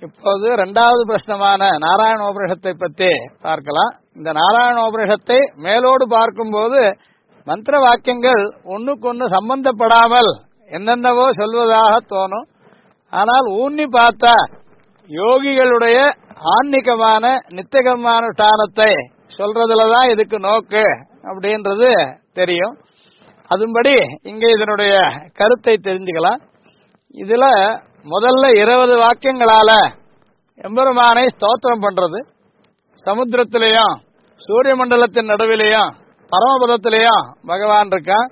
இப்போது இரண்டாவது பிரஷ்னமான நாராயணோபனிஷத்தை பற்றி பார்க்கலாம். இந்த நாராயணோபனிஷத்தை மேலோடு பார்க்கும்போது மந்திர வாக்கியங்கள் ஒன்றுக்கொன்று சம்பந்தப்படாமல் என்னென்னவோ சொல்வதாக தோணும். ஆனால் ஊன்னி பார்த்தா யோகிகளுடைய ஆன்மீகமான நித்தியகர்மானுஷ்டானத்தை சொல்றதுலதான் இதுக்கு நோக்கு அப்படின்றது தெரியும். அதுபடி இங்கே இதனுடைய கருத்தை தெரிஞ்சுக்கலாம். இதுல முதல்ல 20 வாக்கியங்களால எம்பெருமானை ஸ்தோத்திரம் பண்றது. சமுத்திரத்திலையும் சூரிய மண்டலத்தின் நடுவிலையும் பரமபதத்திலையும் பகவான் இருக்கான்.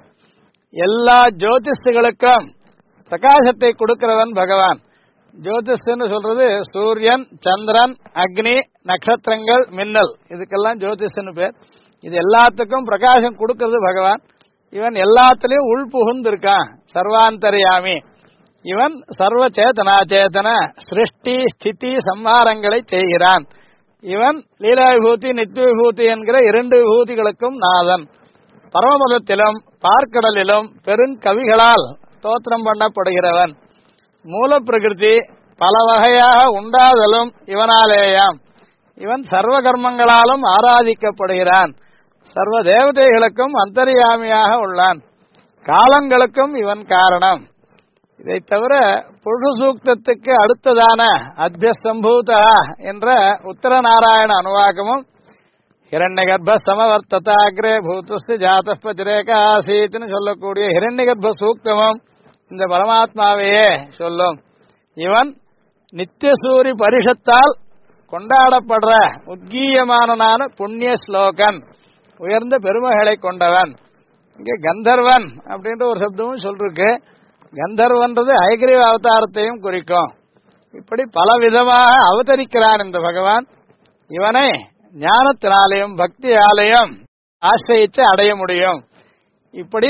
எல்லா ஜோதிஷுகளுக்கும் பிரகாசத்தை கொடுக்கிறவன் பகவான். ஜோதிஷ்னு சொல்றது சூரியன், சந்திரன், அக்னி, நட்சத்திரங்கள், மின்னல், இதுக்கெல்லாம் ஜோதிஷ்னு பேர். இது எல்லாத்துக்கும் பிரகாசம் கொடுக்கிறது பகவான். இவன் எல்லாத்திலையும் உள்புகுந்து இருக்கான், சர்வாந்தர்யாமி. இவன் சர்வ சேதனாச்சேதன சிருஷ்டி ஸ்திதி சம்ஹாரங்களை செய்கிறான். இவன் லீலா விபூதி நித்திய விபூதி என்கிற 2 விபூதிகளுக்கும் நாதன். பரமபதத்திலும் பார்க்கடலிலும் பெருங்கவிகளால் ஸ்தோத்திரம் பண்ணப்படுகிறவன். மூல பிரகிருதி பல வகையாக உண்டாதலும் இவனாலேயாம். இவன் சர்வ கர்மங்களாலும் ஆராதிக்கப்படுகிறான். சர்வ தேவதைகளுக்கும் அந்தர்யாமியாக உள்ளான். காலங்களுக்கும் இவன் காரணம். இதை தவிர புருஷ சூக்தத்துக்கு அடுத்ததான அத்யசம்பூதா என்ற உத்தர நாராயண அனுவாகமும் ஹிரண்ய கர்ப்ப சமவர்த்ததாகிரே பூத்துஸ்து ஜாதஸ்பதிரேக ஆசீத்னு சொல்லக்கூடிய ஹிரண்ய கர்ப்ப சூக்தமும் இந்த பரமாத்மாவையே சொல்லும். இவன் நித்தியசூரி பரிஷத்தால் கொண்டாடப்படுற உத்கீயமானனான புண்ணிய ஸ்லோகன், உயர்ந்த பெருமைகளை கொண்டவன். இங்கே கந்தர்வன் அப்படின்ற ஒரு சப்தமும் சொல்லிருக்கு. கந்தர்வன்றது ஐகிரீவ அவதாரத்தையும் குறிக்கும். இப்படி பல விதமாக அவதரிக்கிறான் இந்த பகவான். இவனை ஞானத்தினாலையும் பக்தியாலையும் ஆசிரியிச்சு அடைய முடியும். இப்படி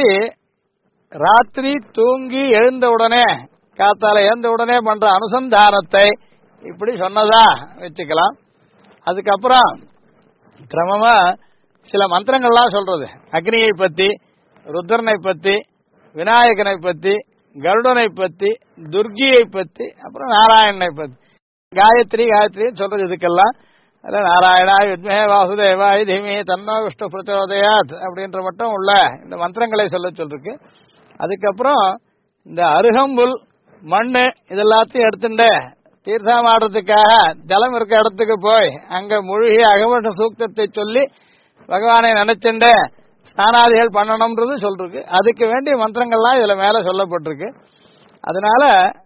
ராத்திரி தூங்கி எழுந்தவுடனே காத்தால எழுந்தவுடனே பண்ற அனுசந்தானத்தை இப்படி சொன்னதா வச்சுக்கலாம். அதுக்கப்புறம் கிரமமா சில மந்திரங்கள்லாம் சொல்றது. அக்னியை பத்தி, ருத்ரனை பத்தி, விநாயகனை பத்தி, கருடனை பத்தி, துர்கியை பத்தி, அப்புறம் நாராயணனை பத்தி, காயத்ரி சொல்றது. இதுக்கெல்லாம் நாராயணாய் வித்மஹே வாசுதேவாய் தீமஹி தன்னோ விஷ்ணு பிரச்சோதயாத் அப்படின்ற மட்டும் உள்ள இந்த மந்திரங்களை சொல்லிருக்கு. அதுக்கப்புறம் இந்த அருகம்புல், மண்ணு இதெல்லாத்தையும் எடுத்துட்டு தீர்த்தம் ஆடுறதுக்காக ஜலம் இருக்க இடத்துக்கு போய் அங்க மூழ்கி அகம சூக்தத்தை சொல்லி பகவானை நினைச்சுண்டு ஸ்நானாதிகள் பண்ணணும்ன்றது சொல்லிருக்கு. அதுக்கு வேண்டிய மந்திரங்கள்லாம் இதுல மேல சொல்லப்பட்டிருக்கு. அதனால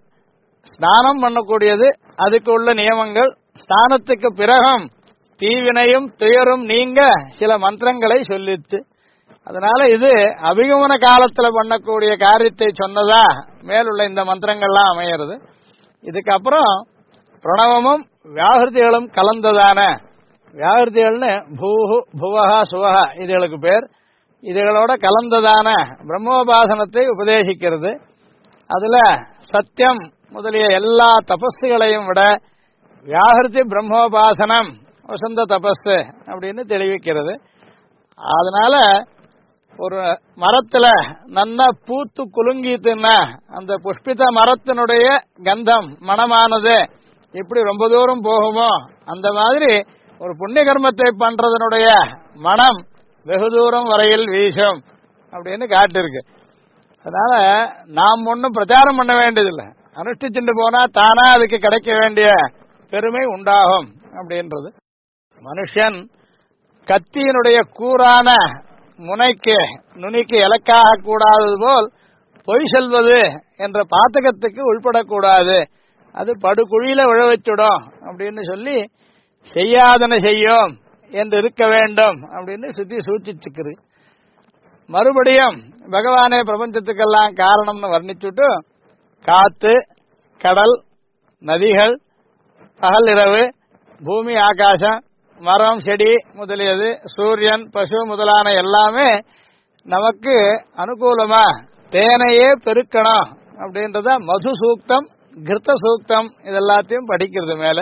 ஸ்நானம் பண்ணக்கூடியது, அதுக்கு உள்ள நியமங்கள், ஸ்நானத்துக்கு பிறகும் தீவினையும் துயரும் நீங்க சில மந்திரங்களை சொல்லித்து. அதனால இது அபிகமன காலத்துல பண்ணக்கூடிய காரியத்தை சொன்னதா மேலுள்ள இந்த மந்திரங்கள்லாம் அமையிறது. இதுக்கப்புறம் பிரணவமும் வியாகிருதிகளும் கலந்ததான வியாகிருதிகள்னு பூஹு புவஹா சுவஹா இதுகளுக்கு பேர். இதுகளோட கலந்ததான பிரம்மோபாசனத்தை உபதேசிக்கிறது. அதுல சத்தியம் முதலிய எல்லா தபஸுகளையும் விட வியாகிருதி பிரம்மோபாசனம் வசந்த தபஸ் அப்படின்னு தெளிவிக்கிறது. அதனால ஒரு மரத்துல நல்லா பூத்து குலுங்கிட்டுன்னா அந்த புஷ்பித மரத்தினுடைய கந்தம் மனமானது எப்படி ரொம்ப தூரம் போகுமோ அந்த மாதிரி ஒரு புண்ணிய கர்மத்தை பண்றதனுடைய மனம் வெகு தூரம் வரையில் வீசும் அப்படின்னு காட்டிருக்கு. அதனால நாம் ஒன்றும் பிரச்சாரம் பண்ண வேண்டியதில்லை, அனுஷ்டிச்சுட்டு போனா தானா அதுக்கு கிடைக்க வேண்டிய பெருமை உண்டாகும் அப்படின்றது. மனுஷன் கத்தியினுடைய கூரான முனைக்கு நுனிக்கு இலக்காக கூடாதது போல் பொய் சொல்வது என்ற பாத்தகத்துக்கு உள்படக்கூடாது, அது படுகுழியில விழ வச்சுடும் அப்படின்னு சொல்லி செய்யாதன செய்யும் என்று இருக்க வேண்டும் அப்படின்னு சுத்தி சூச்சிச்சுக்குது. மறுபடியும் பகவானே பிரபஞ்சத்துக்கெல்லாம் காரணம்னு வர்ணிச்சுட்டு காத்து, கடல், நதிகள், பகல் இரவு, பூமி ஆகாசம், மரம் செடி முதலியது, சூரியன், பசு முதலான எல்லாமே நமக்கு அனுகூலமா தேனையே பெருக்கணும் அப்படின்றத மது சூக்தம், கிருத்த சூக்தம் இதெல்லாத்தையும் படிக்கிறது. மேல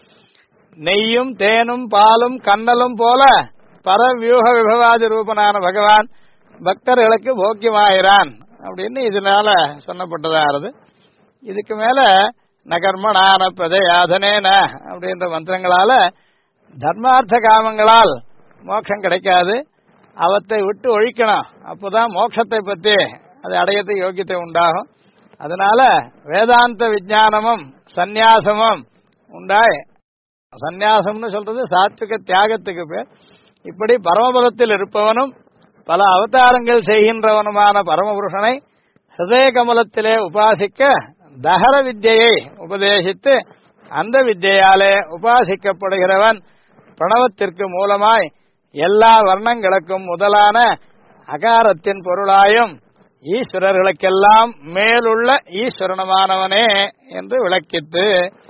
நெய்யும் தேனும் பாலும் கண்ணலும் போல பரவியூக விபவாதி ரூபனான பகவான் பக்தர்களுக்கு போக்கியமாகிறான் அப்படின்னு இதனால சொன்னப்பட்டதாகிறது. இதுக்கு மேல நகர்மணான பிரஜயாதனேன அப்படின்ற மந்திரங்களால தர்மார்த்த காமங்களால் மோட்சம் கிடைக்காது. அவற்றை விட்டு ஒழிக்கணும். அப்போதான் மோட்சத்தை பற்றி அது அடையத்து யோக்கியத்தை உண்டாகும். அதனால வேதாந்த விஞ்ஞானமும் சந்நியாசமும் உண்டாய். சந்நியாசம்னு சொல்றது சாத்விக தியாகத்துக்கு பேர். இப்படி பரமபதத்தில் இருப்பவனும் பல அவதாரங்கள் செய்கின்றவனுமான பரமபுருஷனை ஹிருதய கமலத்திலே உபாசிக்க தஹர வித்யை உபதேசித்து அந்த வித்யாலே உபாசிக்கப்படுகிறவன் பிரணவத்திற்கு மூலமாய் எல்லா வர்ணங்களுக்கும் முதலான அகாரத்தின் பொருளாயும் ஈஸ்வரர்களுக்கெல்லாம் மேலுள்ள ஈஸ்வரனமானவனே என்று விளக்கித்து,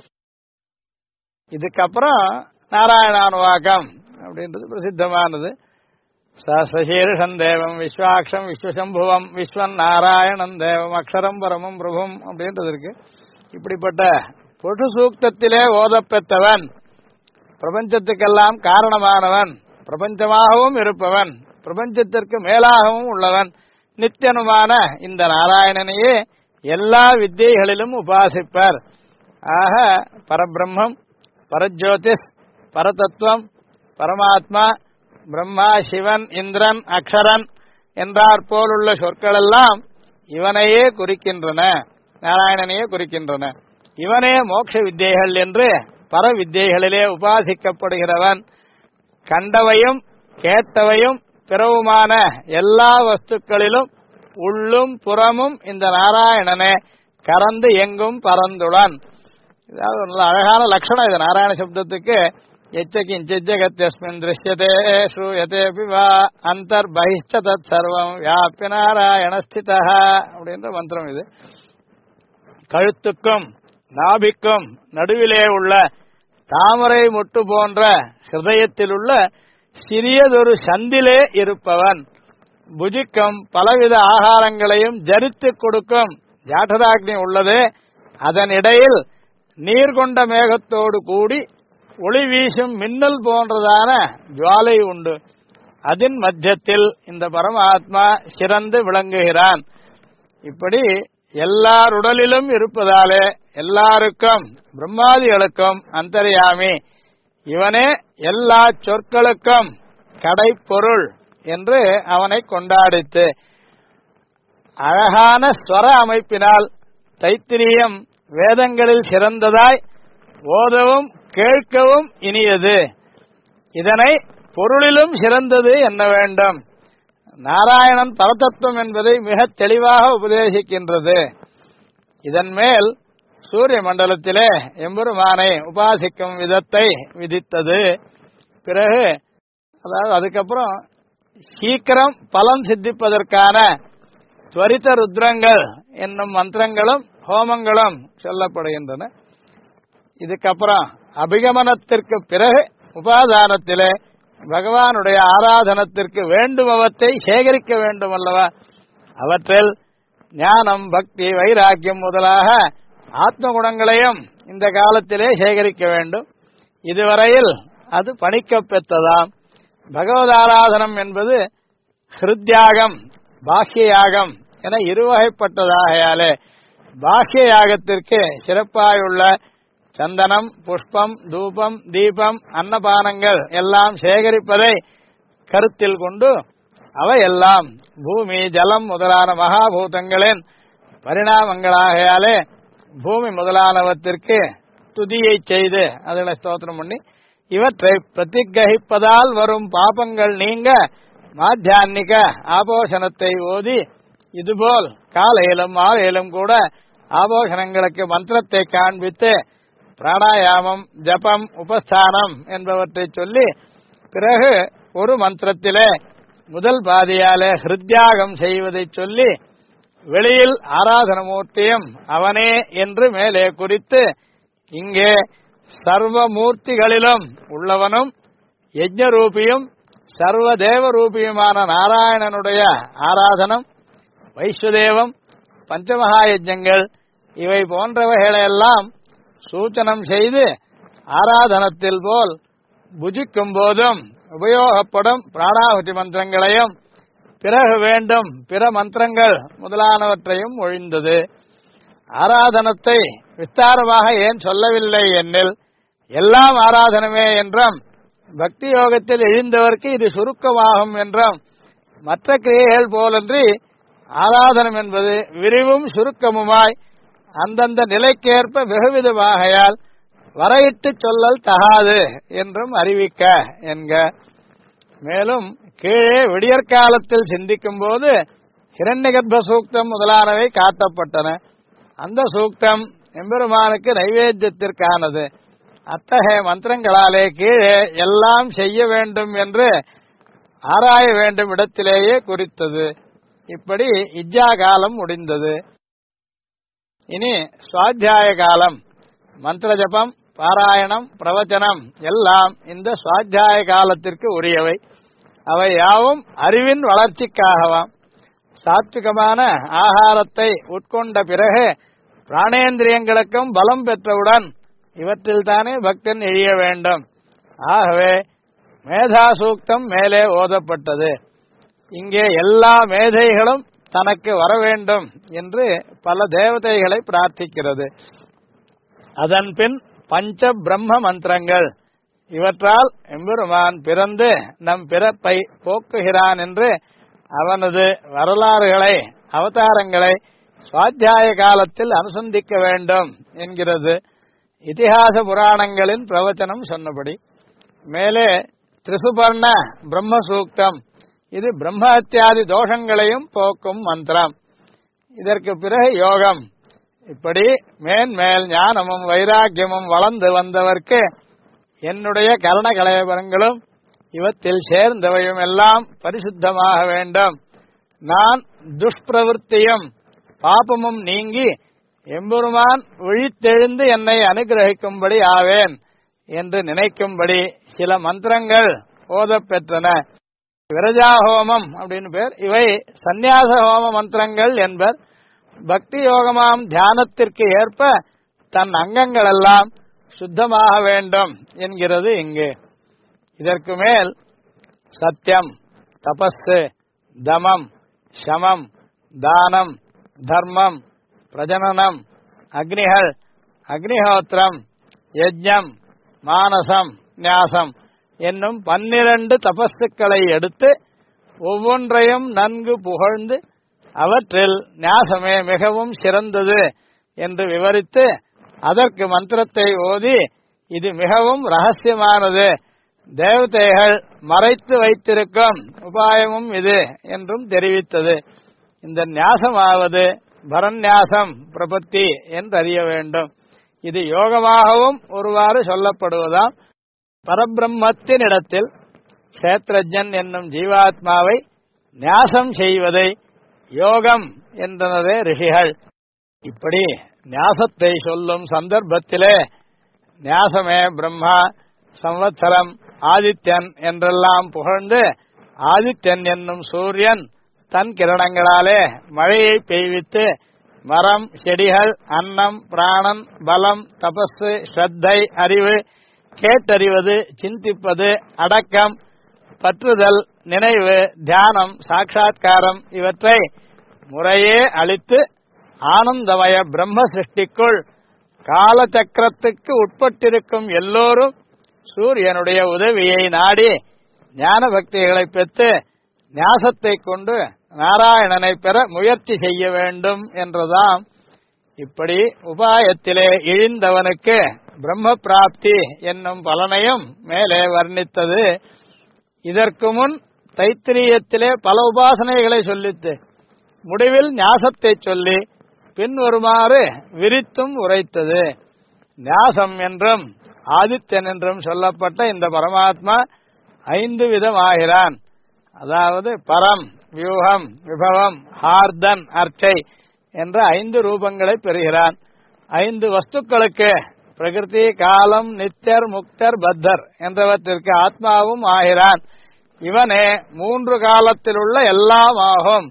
இதுக்கப்புறம் நாராயணானுவாகம் அப்படின்றது பிரசித்தமானது. சசீர்ஷம் தேவம் விஸ்வாட்சம் விஸ்வசம்புவம் விஸ்வன் நாராயணன் தேவம் அக்ஷரம் பரமம் பிரபும் அப்படின்றது இருக்கு. இப்படிப்பட்ட புருஷ சூக்தத்திலே ஓதப்பெற்றவன், பிரபஞ்சத்துக்கெல்லாம் காரணமானவன், பிரபஞ்சமாகவும் இருப்பவன், பிரபஞ்சத்திற்கு மேலாகவும் உள்ளவன், நித்தியனுமான இந்த நாராயணனையே எல்லா வித்தியைகளிலும் உபாசிப்பர். ஆக பரபிரம்மம், பரஜோதிஷ், பரதத்துவம், பரமாத்மா, பிரம்மா, சிவன், இந்திரன், அக்ஷரன் என்றார் போலுள்ள சொற்களெல்லாம் இவனையே குறிக்கின்றன, நாராயணனையே குறிக்கின்றன. இவனே மோட்ச வித்தியைகள் என்று பர வித்தியைகளிலே உபாசிக்கப்படுகிறவன். கண்டவையும் கேட்டவையும் பிறவுமான எல்லா வஸ்துக்களிலும் உள்ளும் புறமும் இந்த நாராயணனே கறந்து எங்கும் பரந்துடன். இதாவது நல்ல அழகான லட்சணம் இது நாராயண சப்தத்துக்கு. எச்சகிஞ்சகத்யஸ்மின் திருஷ்யதே ஸ்ரூயதே பிவா அந்தர்பகிஷ்ச தத் சர்வம் வியாபிய நாராயணஸ்திதா அப்படின்ற மந்திரம் இது. கழுத்துக்கும் நாபிக்கும் நடுவிலே உள்ள தாமரை மொட்டு போன்ற ஹிருதயத்தில் உள்ள சிறியதொரு சந்திலே இருப்பவன், புஜிக்கும் பலவித ஆகாரங்களையும் ஜரித்து கொடுக்கும் ஜாடராக்னி உள்ளது. அதன் இடையில் நீர் கொண்ட மேகத்தோடு கூடி ஒளி வீசும் மின்னல் போன்றதான ஜுவாலை உண்டு. அதன் மத்தியத்தில் இந்த பரமாத்மா சிறந்து விளங்குகிறான். இப்படி எல்லாருடலிலும் இருப்பதாலே எல்லாருக்கும் பிரம்மாதிகளுக்கும் அந்தர்யாமி. இவனே எல்லா சொற்களுக்கும் கடைப்பொருள் என்று அவனை கொண்டாடித்து அழகான ஸ்வர அமைப்பினால் தைத்திரியம் வேதங்களில் சிறந்ததாய் ஓதவும் கேட்கவும் இனியது. இதனை பொருளிலும் சிறந்தது என்ன வேண்டும். நாராயணன் பரதத்துவம் என்பதை மிக தெளிவாக உபதேசிக்கின்றது. இதன் மேல் சூரிய மண்டலத்திலே எம்பெருமானை உபாசிக்கும் விதத்தை விதித்தது. பிறகு அதாவது அதுக்கப்புறம் சீக்கிரம் பலன் சித்திப்பதற்கான துவரித ருத்ரங்கள் என்னும் மந்திரங்களும் ஹோமங்களும் சொல்லப்படுகின்றன. இதுக்கப்புறம் அபிகமனத்திற்கு பிறகு உபாதானத்திலே பகவானுடைய ஆராதனத்திற்கு வேண்டுமவற்றை சேகரிக்க வேண்டும் அல்லவா. அவற்றில் ஞானம், பக்தி, வைராக்கியம் முதலாக ஆத்ம குணங்களையும் இந்த காலத்திலே சேகரிக்க வேண்டும். இதுவரையில் அது பணிக்கப்பெற்றதாம். பகவதாராதனம் என்பது ஹிருத்யாகம், பாஹ்ய யாகம் என இருவகைப்பட்டதாகையாலே பாஹ்ய யாகத்திற்கு சிறப்பாயுள்ள சந்தனம், புஷ்பம், தூபம், தீபம், அன்னபானங்கள் எல்லாம் சேகரிப்பதை கருத்தில் கொண்டு அவையெல்லாம் பூமி, ஜலம் முதலான மகாபூதங்களின் பரிணாமங்களாகையாலே பூமி முதலானவற்றிற்கு துதியை செய்து அதனை ஸ்தோத்திரம் பண்ணி இவற்றை பிரதிகிரகிப்பதால் வரும் பாபங்கள் நீங்க மாத்தியான்னிக ஆபோஷணத்தை ஓதி, இதுபோல் காலையிலும் மாலையிலும் கூட ஆபோஷணங்களுக்கு மந்திரத்தை காண்பித்து பிராணாயாமம், ஜபம், உபஸ்தானம் என்பவற்றை சொல்லி பிறகு ஒரு மந்திரத்திலே முதல் பாதியாலே ஹிருத்யாகம் செய்வதை சொல்லி வெளியில் ஆராதனமூர்த்தியும் அவனே என்று மேலே குறித்து இங்கே சர்வமூர்த்திகளிலும் உள்ளவனும் யஜ்ஞரூபியும் சர்வதேவரூபியுமான நாராயணனுடைய ஆராதனம், வைஸ்வதேவம், பஞ்சமகாயஜங்கள் இவை போன்றவைகளையெல்லாம் சூச்சனம் செய்து ஆராதனத்தில் போல் புஜிக்கும் போதும் உபயோகப்படும் பிராணாಹುತಿ மந்திரங்களையும் பிறகு வேண்டும் பிற மந்திரங்கள் முதலானவற்றையும் ஒழிந்தது. ஆராதனத்தை விஸ்தாரமாக ஏன் சொல்லவில்லை என்னில் எல்லாம் ஆராதனமே என்றும் பக்தி யோகத்தில் எழுந்தவர்க்கு இது சுருக்கமாகும் என்றும் மற்ற கிரியைகள் போலன்றி ஆராதனம் என்பது விரிவும் சுருக்கமுமாய் அந்தந்த நிலைக்கேற்ப வெகுவிதமாகையால் வரையிட்டு சொல்லல் தகாது என்றும் அறிவிக்க என்க. மேலும் கீழே விடியற்காலத்தில் சிந்திக்கும் போது ஹிரண்யகர்ப்ப சூக்தம் முதலானவை காட்டப்பட்டன. அந்த சூக்தம் எம்பெருமானுக்கு நைவேத்தியத்திற்கானது. அத்தகைய மந்திரங்களாலே கீழே எல்லாம் செய்ய வேண்டும் என்று ஆராய வேண்டும் இடத்திலேயே குறித்தது. இப்படி இஜ்ஜா காலம் முடிந்தது. இனி சுவாத்தியாய காலம். மந்திர ஜபம், பாராயணம், பிரவச்சனம் எல்லாம் இந்த சுவாத்தியாய காலத்திற்கு உரியவை. அவை யாவும் அறிவின் வளர்ச்சிக்காகவாம். சாத்விகமான ஆகாரத்தை உட்கொண்ட பிறகு பிராணேந்திரியங்களுக்கும் பலம் பெற்றவுடன் இவற்றில் தானே பக்தன் எழிய வேண்டும். ஆகவே மேதா சூக்தம் மேலே ஓதப்பட்டது. இங்கே எல்லா மேதைகளும் தனக்கு வர வேண்டும் என்று பல தேவதைகளை பிரார்த்திக்கிறது. அதன் பின் பஞ்ச பிரம்ம மந்திரங்கள். இவற்றால் எம்பெருமான் பிறந்து நம் பிறப்பை போக்குகிறான் என்று அவனது வரலாறுகளை, அவதாரங்களை சுவாத்தியாய காலத்தில் அனுசந்திக்க வேண்டும் என்கிறது இதிகாச புராணங்களின் பிரவச்சனம் சொன்னபடி. மேலே திரிசுபர்ண பிரம்ம சூக்தம். இது பிரம்மஹத்யாதி தோஷங்களையும் போக்கும் மந்திரம். இதற்கு பிறகு யோகம். இப்படி மேன்மேல் ஞானமும் வைராக்கியமும் வளர்ந்து வந்தவர்க்கு என்னுடைய கரண கலையபரங்களும் இவற்றில் சேர்ந்தவையும் எல்லாம் பரிசுத்தமாக வேண்டும். நான் துஷ்பிரவൃத்தியும் பாபமும் நீங்கி எம்பெருமான் விழித்தெழுந்து என்னை அனுகிரகிக்கும்படி ஆவேன் என்று நினைக்கும்படி சில மந்திரங்கள் ஓதப் பெற்றன. விரஜா ஹோமம் அப்படின்னு பேர். இவை சந்நியாச ஹோம மந்திரங்கள் என்பர். பக்தி யோகமாம் தியானத்திற்கு ஏற்ப தன் அங்கங்கள் எல்லாம் சுத்தமாக வேண்டும் என்கிறது இங்கு. இதற்கு மேல் சத்தியம், தபஸ், தமம், சமம், தானம், தர்மம், பிரஜனனம், அக்னிகள், அக்னிஹோத்திரம், யஜ்ஞம், மானசம், ஞாசம் என்னும் 12 தபஸ்துக்களை எடுத்து ஒவ்வொன்றையும் நன்கு புகழ்ந்து அவற்றில் ஞாசமே மிகவும் சிறந்தது என்று விவரித்து அதற்கு மந்திரத்தை ஓதி இது மிகவும் ரகசியமானது, தேவதைகள் மறைத்து வைத்திருக்கும் உபாயமும் இது என்றும் தெரிவித்தது. இந்த ஞாசமாவது பரநியாசம் பிரபத்தி என்று அறிய வேண்டும். இது யோகமாகவும் ஒருவாறு சொல்லப்படுவதாம். பரபிரம்மத்தினிடத்தில் கஷேத்ரஜன் என்னும் ஜீவாத்மாவை ஞாசம் செய்வதை யோகம் என்றனரே ரிஷிகள். இப்படி ஞாசத்தை சொல்லும் சந்தர்ப்பத்திலே ஞாசமே பிரம்மா, சம்வத்சரம், ஆதித்யன் என்றெல்லாம் புகழ்ந்து ஆதித்யன் என்னும் சூரியன் தன் கிரணங்களாலே மழையை பெய்வித்து மரம், செடிகள், அன்னம், பிராணன், பலம், தபஸ், ஸ்ரத்தை, அறிவு, கேட்டறிவது, சிந்திப்பது, அடக்கம், பற்றுதல், நினைவு, தியானம், சாட்சா்காரம் இவற்றை முறையே அளித்து ஆனந்தமய பிரம்ம சிருஷ்டிக்குள் காலச்சக்கரத்துக்கு உட்பட்டிருக்கும் எல்லோரும் சூரியனுடைய உதவியை நாடி ஞான பக்திகளை பெற்று ஞாசத்தை கொண்டு நாராயணனை பெற முயற்சி செய்ய வேண்டும் என்றதாம். இப்படி உபாயத்திலே இழிந்தவனுக்கு பிரம்ம பிராப்தி என்னும் பலனையும் மேலே வர்ணித்தது. இதற்கு முன் தைத்திரியத்திலே பல உபாசனைகளை சொல்லித்து முடிவில் ஞாசத்தை சொல்லி பின் வருமாறு விரித்தும் உரைத்தது. ஞாசம் என்றும் ஆதித்யன் என்றும் சொல்லப்பட்ட இந்த பரமாத்மா 5 விதமாகிறான். அதாவது பரம், வியூகம், விபவம், ஹார்தன், அர்ச்சை என்ற 5 ரூபங்களை பெறுகிறான். 5 வஸ்துக்களுக்கு பிரகிருதி, காலம், நித்தியர், முக்தர், பத்தர் என்றவற்றிற்கு ஆத்மாவும் ஆகிறான். இவனே 3 காலத்தில் உள்ள எல்லாம் ஆகும்.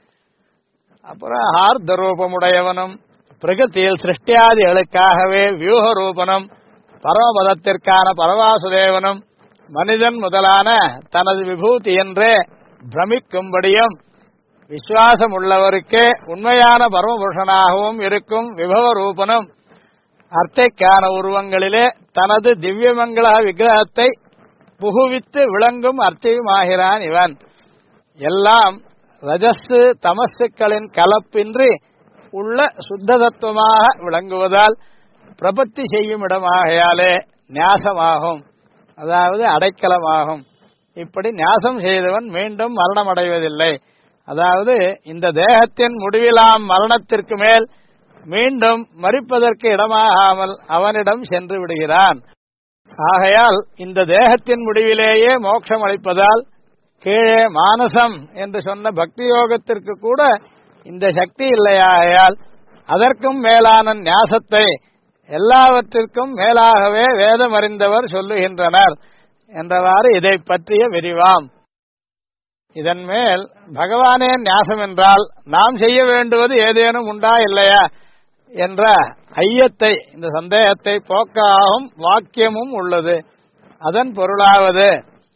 அப்புறம் ஹார்த ரூபமுடையவனும் பிரகிருதியில் சிருஷ்டியாதிகளுக்காகவே வியூக ரூபனும் பரமபதத்திற்கான பரவாசுதேவனும் மனிதன் முதலான தனது விபூதி என்றே பிரமிக்கும்படியும் விசுவாசம் உள்ளவருக்கே உண்மையான பரமபுருஷனாகவும் இருக்கும் விபவ ரூபனும் அர்த்தைக்கான உருவங்களிலே தனது திவ்யமங்கள விக்கிரகத்தை புகுவித்து விளங்கும் அர்த்தையுமாகிறான் இவன். எல்லாம் ரஜஸ்ஸு தமசுக்களின் கலப்பின்றி உள்ள சுத்த தத்துவமாக விளங்குவதால் பிரபத்தி செய்யும் இடமாகையாலே நியாசமாகும், அதாவது அடைக்கலமாகும். இப்படி நியாசம் செய்தவன் மீண்டும் மரணம் அடைவதில்லை. அதாவது இந்த தேகத்தின் முடிவிலாம் மரணத்திற்கு மேல் மீண்டும் மரிப்பதற்கு இடமாகாமல் அவனிடம் சென்று விடுகிறான். ஆகையால் இந்த தேகத்தின் முடிவிலேயே மோட்சம் அளிப்பதால் கீழே மானசம் என்று சொன்ன பக்தி யோகத்திற்கு கூட இந்த சக்தி இல்லையாகையால் அதற்கும் மேலான நியாசத்தை எல்லாவற்றிற்கும் மேலாகவே வேதம் அறிந்தவர் சொல்லுகின்றனர் என்றவாறு இதை பற்றிய விரிவாம். இதன் மேல் பகவானே நியாசம் என்றால் நாம் செய்ய வேண்டுவது ஏதேனும் உண்டா இல்லையா என்ற ஐயத்தை, இந்த சந்தேகத்தை போக்காகும் வாக்கியமும் உள்ளது. அதன் பொருளாவது,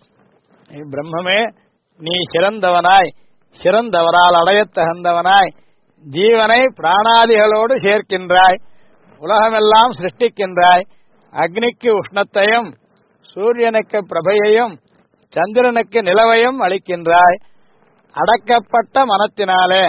பிரம்மமே நீ சிறந்தவனாய், சிறந்தவரால் அடையத் தகுந்தவனாய், ஜீவனை பிராணாதிகளோடு சேர்க்கின்றாய், உலகமெல்லாம் சிருஷ்டிக்கின்றாய், அக்னிக்கு உஷ்ணத்தையும் சூரியனுக்கு பிரபையையும் சந்திரனுக்கு நிலவையும் அளிக்கின்றாய். அடக்கப்பட்ட மனத்தினாலே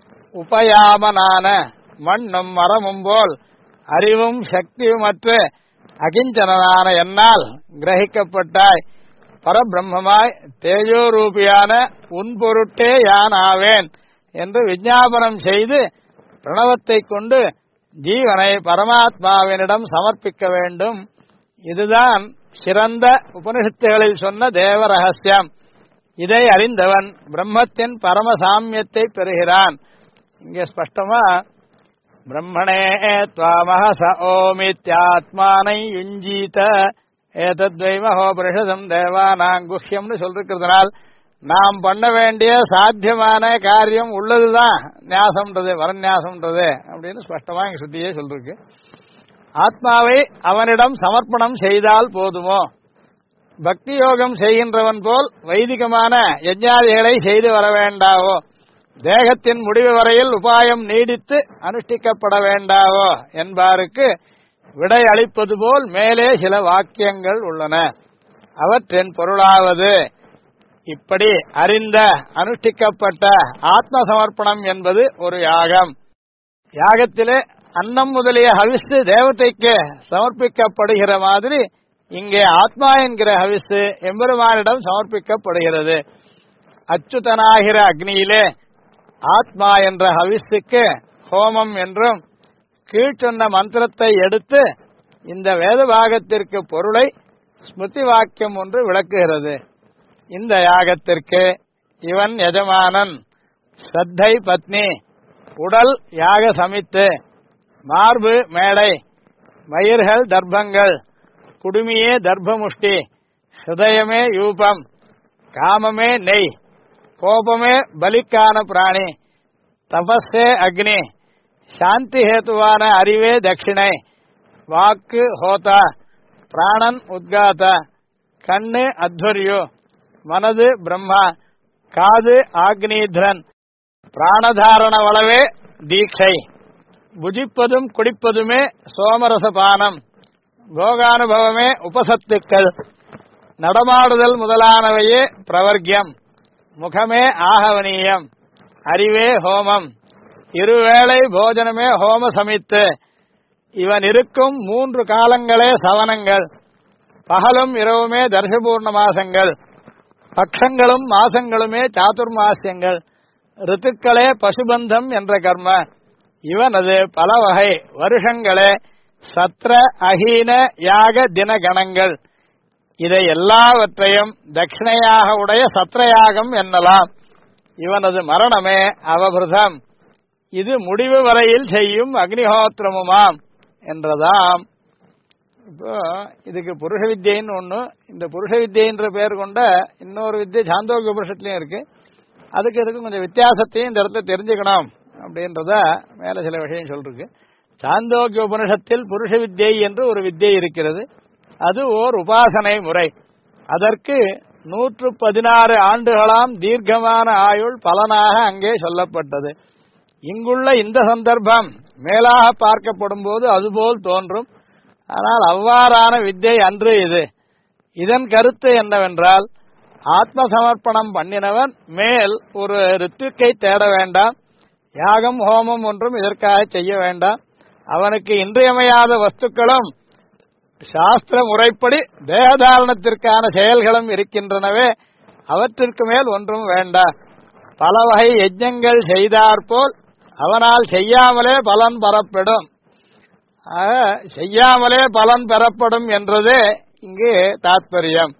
உபயாமனான மண்ணும் மரமும் போல் அறிவும் சக்தியுமற்ற அகிஞ்சனான என்னால் கிரகிக்கப்பட்டாய். பரபிரம்மமாய் தேஜோரூபியான உன் பொருட்டே யான் ஆவேன் என்று விஞ்ஞாபனம் செய்து பிரணவத்தை கொண்டு ஜீவனை பரமாத்மாவினிடம் சமர்ப்பிக்க வேண்டும். இதுதான் சிறந்த உபனிஷத்துகளில் சொன்ன தேவ ரகசியம். இதை அறிந்தவன் பிரம்மத்தின் பரமசாமியத்தை பெறுகிறான். இங்கே ஸ்பஷ்டமா பிரம்மணே த்வாமஹ ச ஓமித்யாத்மானை யுஞ்சீத ஏதத்வை மகோபனிஷதம் தேவானாங்குஹ்யம்னு சொல்லிருக்கிறதுனால் நாம் பண்ண வேண்டிய சாத்தியமான காரியம் உள்ளதுதான் நியாசம்ன்றது, வரநியாசம்ன்றது அப்படின்னு ஸ்பஷ்டமா இங்க சுத்தியே சொல்லிருக்கு. ஆத்மாவை அவனிடம் சமர்ப்பணம் செய்தால் போதுமோ? பக்தி யோகம் செய்கின்றவன் போல் வைதிகமான யஜ்ஞாதிகளை செய்து வர வேண்டாவோ? தேகத்தின் முடிவு வரையில் உபாயம் நீடித்து அனுஷ்டிக்கப்பட வேண்டாவோ என்பாருக்கு விடை அளிப்பது போல் மேலே சில வாக்கியங்கள் உள்ளன. அவற்றின் பொருளாவது, இப்படி அறிந்த அனுஷ்டிக்கப்பட்ட ஆத்ம சமர்ப்பணம் என்பது ஒரு யாகம். யாகத்திலே அன்னம் முதலிய ஹவிசு தேவதைக்கு சமர்ப்பிக்கப்படுகிற மாதிரி இங்கே ஆத்மா என்கிற ஹவிசு எம்பெருமானிடம் சமர்ப்பிக்கப்படுகிறது. அச்சுதனாகிற அக்னியிலே ஆத்மா என்ற ஹவிஸுக்கு ஹோமம் என்றும் கீழ்ச்சொன்ன மந்திரத்தை எடுத்து இந்த வேத பாகத்திற்கு பொருளை ஸ்மிருதி வாக்கியம் ஒன்று விளக்குகிறது. இந்த யாகத்திற்கு இவன் எஜமானன், ஸ்ரத்தை பத்னி, உடல் யாக சமித்து, மார்பு மேடை, மயிர்கள் தர்ப்பங்கள், குடுமியே தர்ப்பமுஷ்டி, ஹிருதயமே யூபம், காமமே நெய், கோபமே பலிக்கான பிராணி, தபஸே அக்னி, சாந்தி ஹேத்துவான அறிவே தட்சிணை, வாக்கு ஹோதா, பிராணன் உத்காத, கண்ணு அத்வரியோ, மனது பிரம்மா, காது ஆக்னீத்ரன், பிராணதாரண வளவே தீட்சை, புஜிப்பதும் குடிப்பதுமே சோமரசபானம், போகானுபவமே உபசத்துக்கள், நடமாடுதல் முதலானவையே பிரவர்க்கியம், முகமே ஆகவனீயம், அறிவே ஹோமம், இருவேளை போஜனமே ஹோம சமித்து, இவன் இருக்கும் 3 காலங்களே சவனங்கள், பகலும் இரவுமே தர்ஷபூர்ண மாசங்கள், பட்சங்களும் மாசங்களுமே சாதுர்மாசியங்கள், ரித்துக்களே பசுபந்தம் என்ற கர்ம, இவனது பல வகை வருஷங்களே சத்ர அஹீன யாக தின கணங்கள். இதை எல்லாவற்றையும் தட்சிணையாக உடைய சத்ரயாகம் என்னலாம். இவனது மரணமே அவபிருதம், இது முடிவு வரையில் செய்யும் அக்னிஹோத்திரமுமாம் என்றதாம். இப்போ இதுக்கு புருஷ வித்யின்னு ஒண்ணு, இந்த புருஷ வித்யன்ற பேர் கொண்ட இன்னொரு வித்யை சாந்தோக்கிய உபனிஷத்துலயும் இருக்கு. அதுக்கு இதுக்கு கொஞ்சம் வித்தியாசத்தையும் இந்த இடத்துல தெரிஞ்சுக்கணும் அப்படின்றத மேல சில விஷயம் சொல்லிருக்கு. சாந்தோக்கிய உபனிஷத்தில் புருஷ வித்யை என்று ஒரு வித்யை இருக்கிறது. அது ஓர் உபாசனை முறை. அதற்கு 116 ஆண்டுகளாம் தீர்க்கமான ஆயுள் பலனாக அங்கே சொல்லப்பட்டது. இங்குள்ள இந்த சந்தர்ப்பம் மேலாக பார்க்கப்படும் போது அதுபோல் தோன்றும். ஆனால் அவ்வாறான வித்தை அன்று இது. இதன் கருத்து என்னவென்றால், ஆத்ம சமர்ப்பணம் பண்ணினவன் மேல் ஒரு ரித்துக்கை தேட வேண்டாம், யாகம் ஹோமம் ஒன்றும் இதற்காக செய்ய வேண்டாம். அவனுக்கு இன்றியமையாத வஸ்துக்களும் சாஸ்திர முறைப்படி தேகதாரணத்திற்கான செயல்களும் இருக்கின்றனவே, அவற்றிற்கு மேல் ஒன்றும் வேண்டாம். பல வகை யஜ்ஞங்கள் செய்தாற்போல் அவனால் செய்யாமலே பலன் பெறப்படும். செய்யாமலே பலன் பெறப்படும் என்றதே இங்கு தாத்பரியம்.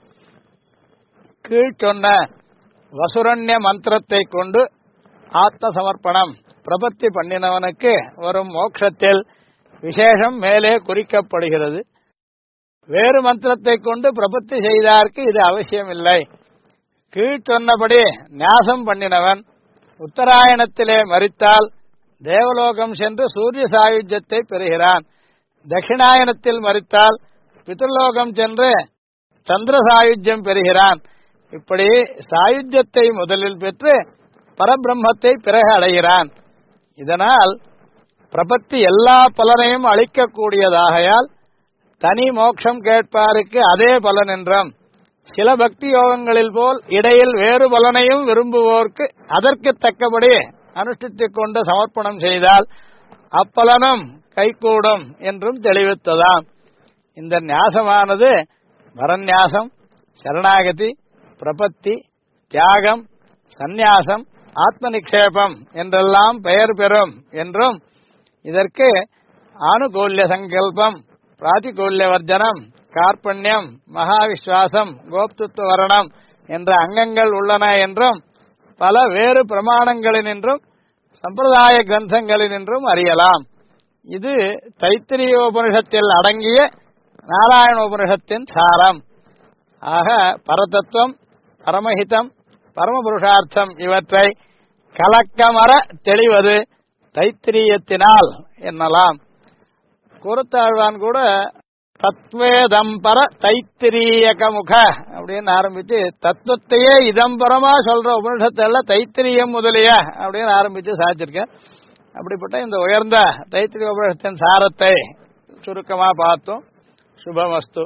கீழ் சொன்ன வசுரண்ய மந்திரத்தை கொண்டு ஆத்ம சமர்ப்பணம் பிரபத்தி பண்ணினவனுக்கு வரும் மோட்சத்தில் விசேஷம் மேலே குறிக்கப்படுகிறது. வேறு மந்திரத்தை கொண்டு பிரபத்தி செய்தார்க்கு இது அவசியமில்லை. கீழ் சொன்னபடி ஞாசம் பண்ணினவன் உத்தராயணத்திலே மரித்தால் தேவலோகம் சென்று சூரிய சாயுஜ்யத்தை பெறுகிறான். தட்சிணாயனத்தில் மரித்தால் பித்ருலோகம் சென்று சந்திர சாயுஜ்யம் பெறுகிறான். இப்படி சாயுஜ்யத்தை முதலில் பெற்று பரபிரம்மத்தை பிறகு அடைகிறான். இதனால் பிரபத்தி எல்லா பலனையும் அளிக்கக்கூடியதாகையால் தனி மோட்சம் கேட்பாருக்கு அதே பலன் என்றும், சில பக்தி யோகங்களில் போல் இடையில் வேறு பலனையும் விரும்புவோர்க்கு அதற்கு தக்கபடி அனுஷ்டித்துக் கொண்டு சமர்ப்பணம் செய்தால் அப்பலனும் கைகூடும் என்றும் தெளிவித்ததாம். இந்த ஞாசமானது வரநியாசம், சரணாகதி, பிரபத்தி, தியாகம், சந்நியாசம், ஆத்ம நிக்ஷேபம் என்றெல்லாம் பெயர் பெறும் என்றும், இதற்கு ஆனுகூல்ய சங்கல்பம், பிராதிகூல்ய வர்ஜனம், கார்பண்யம், மகாவிஸ்வாசம், கோப்துத்வ வரணம் என்ற அங்கங்கள் உள்ளன என்றும் பல வேறு பிரமாணங்களினின்றும் சம்பிரதாய கிரந்தங்களினின்றும் அறியலாம். இது தைத்திரிய உபனிஷத்தில் அடங்கிய நாராயண உபனிஷத்தின் சாரம். ஆக பரதத்துவம், பரமஹிதம், பரமபுருஷார்த்தம் இவற்றை கலக்கமற தெளிவது தைத்திரியத்தினால் என்னலாம். கூறத்தாழ்வான் கூட தத்வேதம்பர தைத்திரியக முக அப்படின்னு ஆரம்பிச்சு தத்துவத்தையே இதம்பரமா சொல்ற உபனிஷத்துல தைத்திரியம் முதலிய அப்படின்னு ஆரம்பிச்சு சாதிச்சிருக்க. அப்படிப்பட்ட இந்த உயர்ந்த தைத்திரிய உபனிஷத்தின் சாரத்தை சுருக்கமா பார்த்தோம். சுபமஸ்து.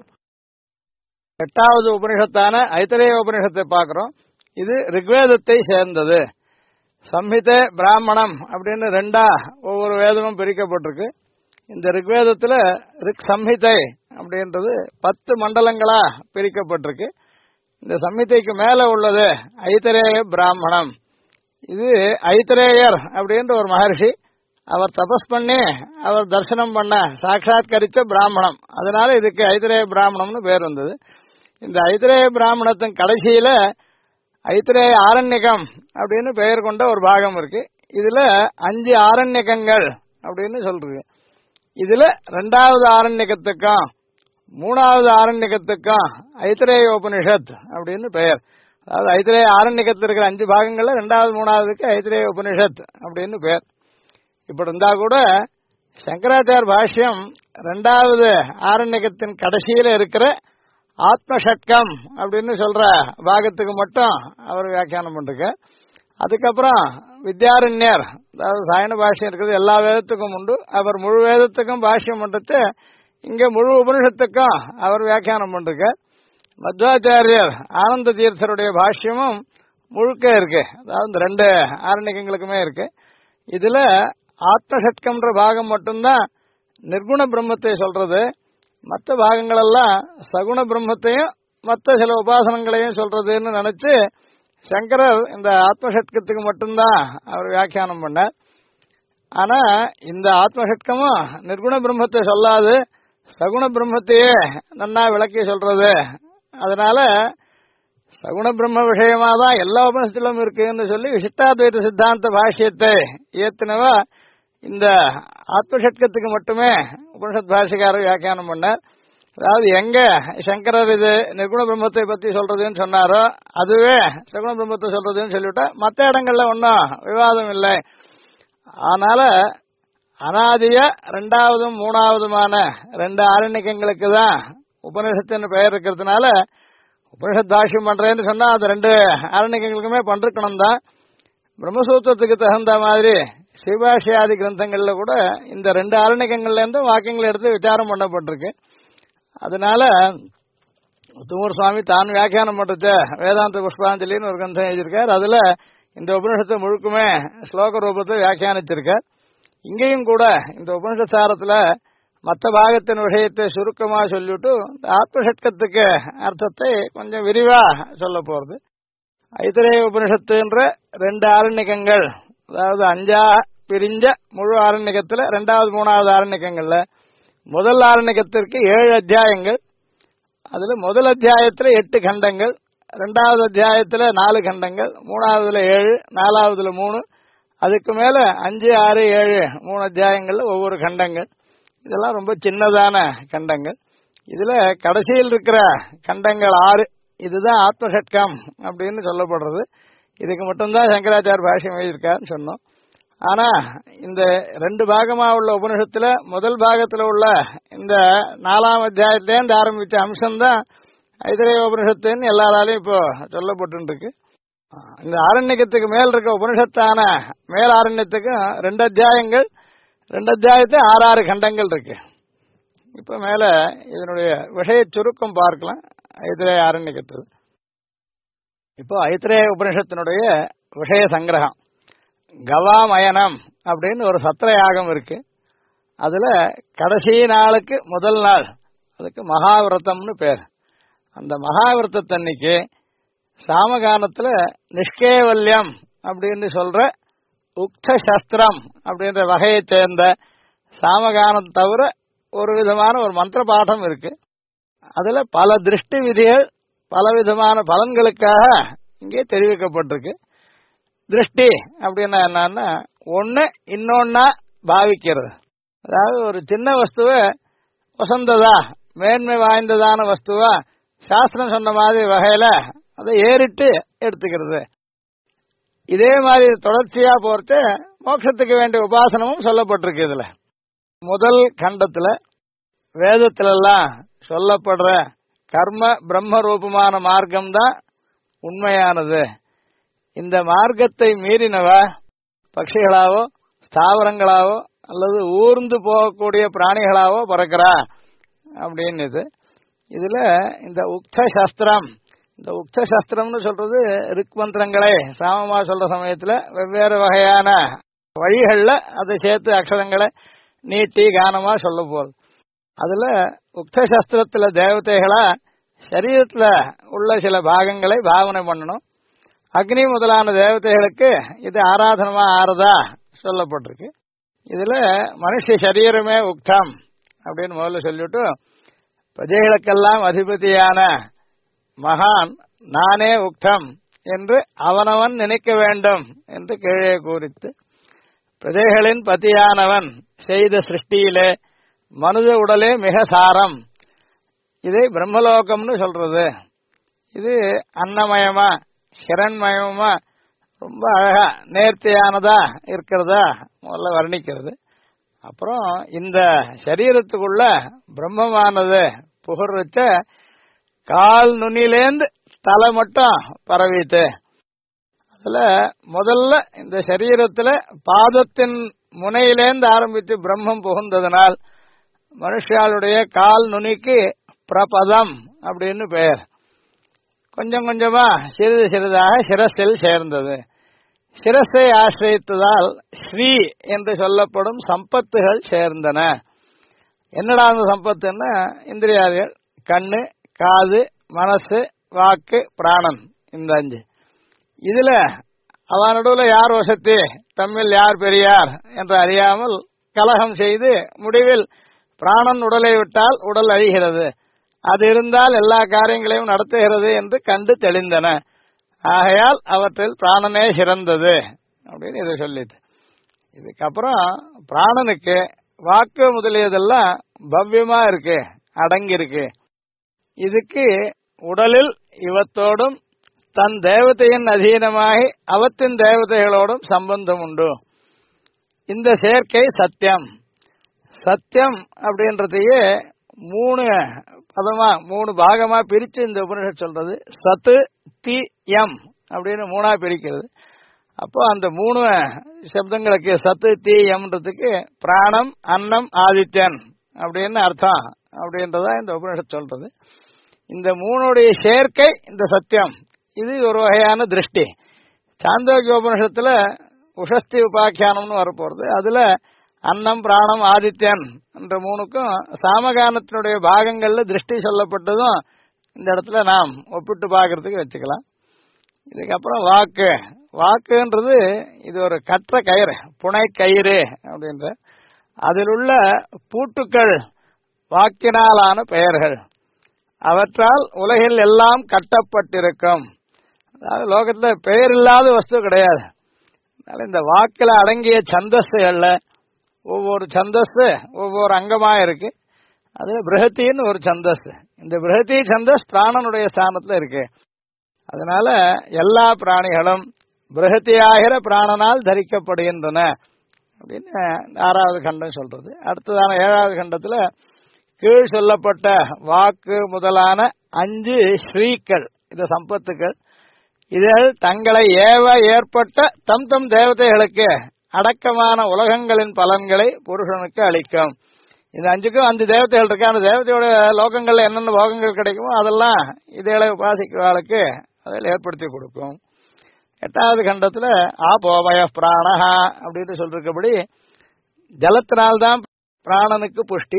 8வது உபனிஷத்தான ஐதரேய உபனிஷத்தை பார்க்கிறோம். இது ரிக்வேதத்தை சேர்ந்தது. சம்ஹிதை, பிராமணம் அப்படின்னு ரெண்டா ஒவ்வொரு வேதமும் பிரிக்கப்பட்டிருக்கு. இந்த ரிக்வேதத்துல ரிக் சம்ஹிதை அப்படின்றது 10 மண்டலங்களா பிரிக்கப்பட்டிருக்கு. இந்த சம்ஹிதைக்கு மேல உள்ளது ஐதரேய பிராமணம். இது ஐதரேயர் அப்படின்ற ஒரு மகர்ஷி, அவர் தபஸ் பண்ணி அவர் தரிசனம் பண்ண சாட்சாத்கரிச்ச பிராமணம். அதனால இதுக்கு ஐதரேய பிராமணம்னு பேர் வந்தது. இந்த ஐதரேய பிராமணத்தின் கடைசியில ஐதரேய ஆரண்யகம் அப்படின்னு பெயர் கொண்ட ஒரு பாகம் இருக்கு. இதுல 5 ஆரண்யகங்கள் அப்படின்னு சொல்றது. இதுல 2வது ஆரண்யகத்துக்கும் 3வது ஆரண்யகத்துக்கும் ஐதரேய உபனிஷத் அப்படின்னு பெயர். அதாவது ஐதரேய ஆரண்யகத்தில் இருக்கிற 5 பாகங்கள்ல 2வது 3வதுக்கு ஐதரேய உபனிஷத் அப்படின்னு பெயர். இப்படி இருந்தா கூட சங்கராச்சாரிய பாஷ்யம் 2வது ஆரண்யகத்தின் கடைசியில இருக்கிற ஆத்மஷட்கம் அப்படின்னு சொல்ற பாகத்துக்கு மட்டும் அவர் வியாக்கியானம் பண்றாங்க. அதுக்கப்புறம் வித்யாரண்யர், அதாவது சாயன பாஷ்யம் இருக்கிறது எல்லா வேதத்துக்கும் உண்டு. அவர் முழு வேதத்துக்கும் பாஷ்யம் பண்றது இங்க முழு உபனிஷத்துக்கும் அவர் வியாக்கியானம் பண்றாங்க. மத்வாச்சாரியர் ஆனந்த தீர்த்தருடைய பாஷ்யமும் முழுக்க இருக்கு. அதாவது இந்த 2 ஆரண்யங்களுக்குமே இருக்கு. இதுல ஆத்மஷட்கம்ன்ற பாகம் மட்டும்தான் நிர்குண பிரம்மத்தை சொல்றது. மற்ற பாகங்கள் எல்லாம் சகுண பிரம்மத்தையும் மற்ற சில உபாசனங்களையும் சொல்றதுன்னு நினைச்சு சங்கரர் இந்த ஆத்மஷட்கத்துக்கு மட்டும்தான் அவர் வியாக்கியானம் பண்ணார். ஆனா இந்த ஆத்மஷட்கமும் நிர்குண பிரம்மத்தை சொல்லாது சகுண பிரம்மத்தையே நன்னா விளக்கி சொல்றது. அதனால சகுண பிரம்ம விஷயமா தான் எல்லா உபனிஷத்திலும் இருக்குன்னு சொல்லி விசிஷ்டாத்வைத சித்தாந்த பாஷ்யத்தை ஏத்தினவா இந்த ஆத்மஷட்கத்துக்கு மட்டுமே உபனிஷத் பாஷ்யக்காரர் வியாக்கியானம் பண்ணார். அதாவது எங்க சங்கரர் இது நிர்குண பிரம்மத்தை பத்தி சொல்றதுன்னு சொன்னாரோ அதுவே சகுண பிரம்மத்தை சொல்றதுன்னு சொல்லிவிட்டா மற்ற இடங்கள்ல ஒன்னும் விவாதம் இல்லை. அதனால அனாதிய 2வதும் 3வதுமான 2 ஆரண்யங்களுக்கு தான் உபனிஷத்தின் பெயர் இருக்கிறதுனால உபனிஷத் பாஷ்யம் பண்றேன்னு சொன்னா அது ரெண்டு ஆரண்யங்களுக்குமே பண்றக்கணும் தான். பிரம்மசூத்திரத்துக்கு தகுந்த மாதிரி ஸ்ரீபாஷ்யாதி கிரந்தங்கள்ல கூட இந்த ரெண்டு ஆரண்யங்கள்ல இருந்து வாக்கியங்களை எடுத்து விசாரம் பண்ணப்பட்டிருக்கு. அதனால துமூர் சுவாமி தான் வியாக்கியானம் பண்றது வேதாந்த புஷ்பாஞ்சலின்னு ஒரு கிரந்தம் எழுதியிருக்கார். அதுல இந்த உபனிஷத்தை முழுக்குமே ஸ்லோக ரூபத்தை வியாக்கியானிச்சிருக்கார். இங்கேயும் கூட இந்த உபனிஷத் சாரத்துல மற்ற பாகத்தின் விஷயத்தை சுருக்கமா சொல்லிட்டு ஆத்மஷட்கத்துக்கு அர்த்தத்தை கொஞ்சம் விரிவா சொல்ல போறது. ஐதரேய உபனிஷத்துன்ற ரெண்டு ஆரண்யங்கள், அதாவது 5 பிரிஞ்ச முழு ஆரண்யத்துல 2வது 3வது ஆரண்யங்கள்ல முதல் ஆரண்யத்திற்கு 7 அத்தியாயங்கள். அதுல முதல் அத்தியாயத்துல 8 கண்டங்கள், 2வது அத்தியாயத்துல 4 கண்டங்கள், 3வதுல 7, 4வதுல 3, அதுக்கு மேல 5, 6, 7 3 அத்தியாயங்கள்ல ஒவ்வொரு கண்டங்கள். இதெல்லாம் ரொம்ப சின்னதான கண்டங்கள். இதுல கடைசியில் இருக்கிற கண்டங்கள் 6, இதுதான் ஆத்மஷட்கம் அப்படின்னு சொல்லப்படுறது. இதுக்கு மட்டும்தான் சங்கராச்சாரிய பாஷ்யம் எழுதியிருக்காருன்னு சொன்னோம். ஆனா இந்த 2 பாகமா உள்ள உபனிஷத்துல முதல் பாகத்துல உள்ள இந்த 4ஆம் அத்தியாயத்திலேருந்து ஆரம்பிச்ச அம்சம்தான் ஐதரேய உபனிஷத்துன்னு எல்லாராலையும் இப்போ சொல்லப்பட்டு இருக்கு. இந்த ஆரண்யத்துக்கு மேல் இருக்க உபனிஷத்தான மேல் ஆரண்யத்துக்கு 2 அத்தியாயங்கள், 2 அத்தியாயத்துல 6 கண்டங்கள் இருக்கு. இப்ப மேல இதனுடைய விஷய சுருக்கம் பார்க்கலாம். ஐதரேய ஆரண்யத்தில் இப்போ ஐதரேய உபனிஷத்தினுடைய விஷய சங்கிரகம் கவாமயனம் அப்படின்னு ஒரு சத்திர யாகம் இருக்கு. அதுல கடைசி நாளுக்கு முதல் நாள் அதுக்கு மகாவிரதம்னு பேர். அந்த மகாவிரதத்தன்னைக்கு சாமகானத்துல நிஷ்கேவல்யம் அப்படின்னு சொல்ற உக்த சஸ்திரம் அப்படின்ற வகையை சேர்ந்த சாமகானம் தவிர ஒரு விதமான ஒரு மந்திர பாடம் இருக்கு. அதுல பல திருஷ்டி விதிகள் பலவிதமான பலன்களுக்காக இங்கே தெரிவிக்கப்பட்டிருக்கு. திருஷ்டி அப்படின்னா என்னன்னா ஒன்னு இன்னொன்னா பாவிக்கிறது. அதாவது ஒரு சின்ன வஸ்துவை வசந்ததா மேன்மை வாய்ந்ததான வஸ்துவா சாஸ்திரம் சொன்ன மாதிரி வகையில அதை ஏறிட்டு எடுத்துக்கிறது. இதே மாதிரி தொடர்ச்சியா போறது மோட்சத்துக்கு வேண்டிய உபாசனமும் சொல்லப்பட்டிருக்கு. இதுல முதல் கண்டத்துல வேதத்துல எல்லாம் சொல்லப்படுற கர்ம பிரம்ம ரூபமான மார்க்கம்தான் உண்மையானது. இந்த மார்க்கத்தை மீறினவ பட்சிகளாவோ ஸ்தாவரங்களாவோ அல்லது ஊர்ந்து போகக்கூடிய பிராணிகளாவோ பிறக்கிறா அப்படின்னு. இதுல இந்த உக்த சஸ்திரம், இந்த உக்த சஸ்திரம்னு சொல்றது ரிக் மந்திரங்களை சாமமா சொல்ற சமயத்துல வெவ்வேறு வகையான வழிகள்ல அதை சேர்த்து அக்ஷரங்களை நீட்டி கானமா சொல்ல போகுது. அதுல உக்த சஸ்திரத்துல தேவதைகளா சரீரத்துல உள்ள சில பாகங்களை பாவனை பண்ணணும். அக்னி முதலான தேவதைகளுக்கு இது ஆராதனமா ஆறதா சொல்லப்பட்டிருக்கு. இதுல மனுஷ சரீரமே உக்தம் அப்படின்னு முதல்ல சொல்லிட்டு பிரஜைகளுக்கெல்லாம் அதிபதியான மகான் நானே உக்தம் என்று அவனவன் நினைக்க வேண்டும் என்று கீழே கூறித்து பிரஜைகளின் பதியானவன் செய்த சிருஷ்டியிலே மனித உடலே மிக சாரம். இதை பிரம்மலோகம்னு சொல்றது. இது அன்னமயமா ஹிரண்மயமா ரொம்ப அழகா நேர்த்தியானதா இருக்கிறதா முதல்ல வர்ணிக்கிறது. அப்புறம் இந்த சரீரத்துக்குள்ள பிரம்மமானது புகழ் வச்ச கால் நுனிலேந்து தலை மட்டும் பரவிட்டு, அதுல முதல்ல இந்த சரீரத்துல பாதத்தின் முனையிலேந்து ஆரம்பித்து பிரம்மம் புகுந்ததனால் மனுஷாளுடைய கால் நுனிக்கு பிரபதம் அப்படின்னு பெயர். கொஞ்சம் கொஞ்சமா சிறிது சிறிதாக சிரஸில் சேர்ந்தது. சிரஸை ஆசிரியத்ததால் ஸ்ரீ என்று சொல்லப்படும் சம்பத்துகள் சேர்ந்தன. என்னடா அந்த சம்பத்துன்னா இந்திரியாதிகள் கண்ணு, காது, மனசு, வாக்கு, பிராணன், இந்த 5. இதுல அவன் நடுவுல யார் வசத்தி, தம்மில் யார் பெரியார் என்று அறியாமல் கலகம் செய்து முடிவில் பிராணன் உடலை விட்டால் உடல் அழிகிறது, அது இருந்தால் எல்லா காரியங்களையும் நடத்துகிறது என்று கண்டு தெளிந்தன. ஆகையால் அவற்றில் பிராணனே சிறந்தது அப்படின்னு இதை சொல்லிது. இதுக்கப்புறம் பிராணனுக்கு வாக்கு முதலியதெல்லாம் பவ்யமா இருக்கு, அடங்கி இருக்கு. இதுக்கு உடலில் இவத்தோடும் தன் தேவதையின் அதீனமாகி அவத்தின் தேவதைகளோடும் சம்பந்தம் உண்டு. இந்த சேர்க்கை சத்தியம். சத்தியம் அப்படின்றதையே 3 பதமா 3 பாகமா பிரிச்சு இந்த உபனிஷத் சொல்றது. சத்து தி எம் அப்படின்னு 3ஆ பிரிக்கிறது. அப்போ அந்த 3 சப்தங்களுக்கு சத்து தி எம்ன்றதுக்கு பிராணம், அன்னம், ஆதித்யன் அப்படின்னு அர்த்தம் அப்படின்றதா இந்த உபனிஷத் சொல்றது. இந்த 3உடைய சேர்க்கை இந்த சத்தியம். இது ஒரு வகையான திருஷ்டி. சாந்தோக்கிய உபனிஷத்துல உஷஸ்தி உபாக்கியானம்னு வரப்போறது. அதுல அன்னம், பிராணம், ஆதித்யன் என்ற 3க்கும் சாமகானத்தினுடைய பாகங்கள்ல திருஷ்டி சொல்லப்பட்டதும் இந்த இடத்துல நாம் ஒப்பிட்டு பார்க்கறதுக்கு வச்சுக்கலாம். இதுக்கப்புறம் வாக்கு. வாக்குன்றது இது ஒரு கற்ற கயிறு, புனை கயிறு அப்படின்ற. அதில் உள்ள பூட்டுக்கள் வாக்கினாலான பெயர்கள். அவற்றால் உலகில் எல்லாம் கட்டப்பட்டிருக்கும். அதாவது லோகத்துல பெயர் இல்லாத வஸ்து கிடையாது. அதனால இந்த வாக்கில அடங்கிய சந்தஸ்கள்ல ஒவ்வொரு சந்தஸ் ஒவ்வொரு அங்கமா இருக்கு. அது பிருஹத்தின்னு ஒரு சந்தஸ். இந்த பிருஹத்தி சந்தஸ் பிராணனுடைய ஸ்தானத்துல இருக்கு. அதனால எல்லா பிராணிகளும் பிருஹத்தியாகிற பிராணனால் தரிக்கப்படுகின்றன அப்படின்னு 6வது கண்டம் சொல்றது. அடுத்ததான 7வது கண்டத்துல கீழ் சொல்லப்பட்ட வாக்கு முதலான 5 ஸ்ரீக்கள், இது சம்பத்துக்கள், இதில் தங்களை ஏவ ஏற்பட்ட தம் தம் தேவதைகளுக்கு அடக்கமான உலகங்களின் பலன்களை புருஷனுக்கு அளிக்கும். இந்த 5க்கும் 5 தேவதைகள் இருக்கு. அந்த தேவதையோட லோகங்கள்ல என்னென்ன போகங்கள் கிடைக்குமோ அதெல்லாம் இதை உபாசிக்கிறவர்களுக்கு அதில் ஏற்படுத்தி கொடுக்கும். 8வது கண்டத்துல ஆபோமய பிராணஹா அப்படின்னு சொல்லிருக்கபடி ஜலத்தினால்தான் பிராணனுக்கு புஷ்டி.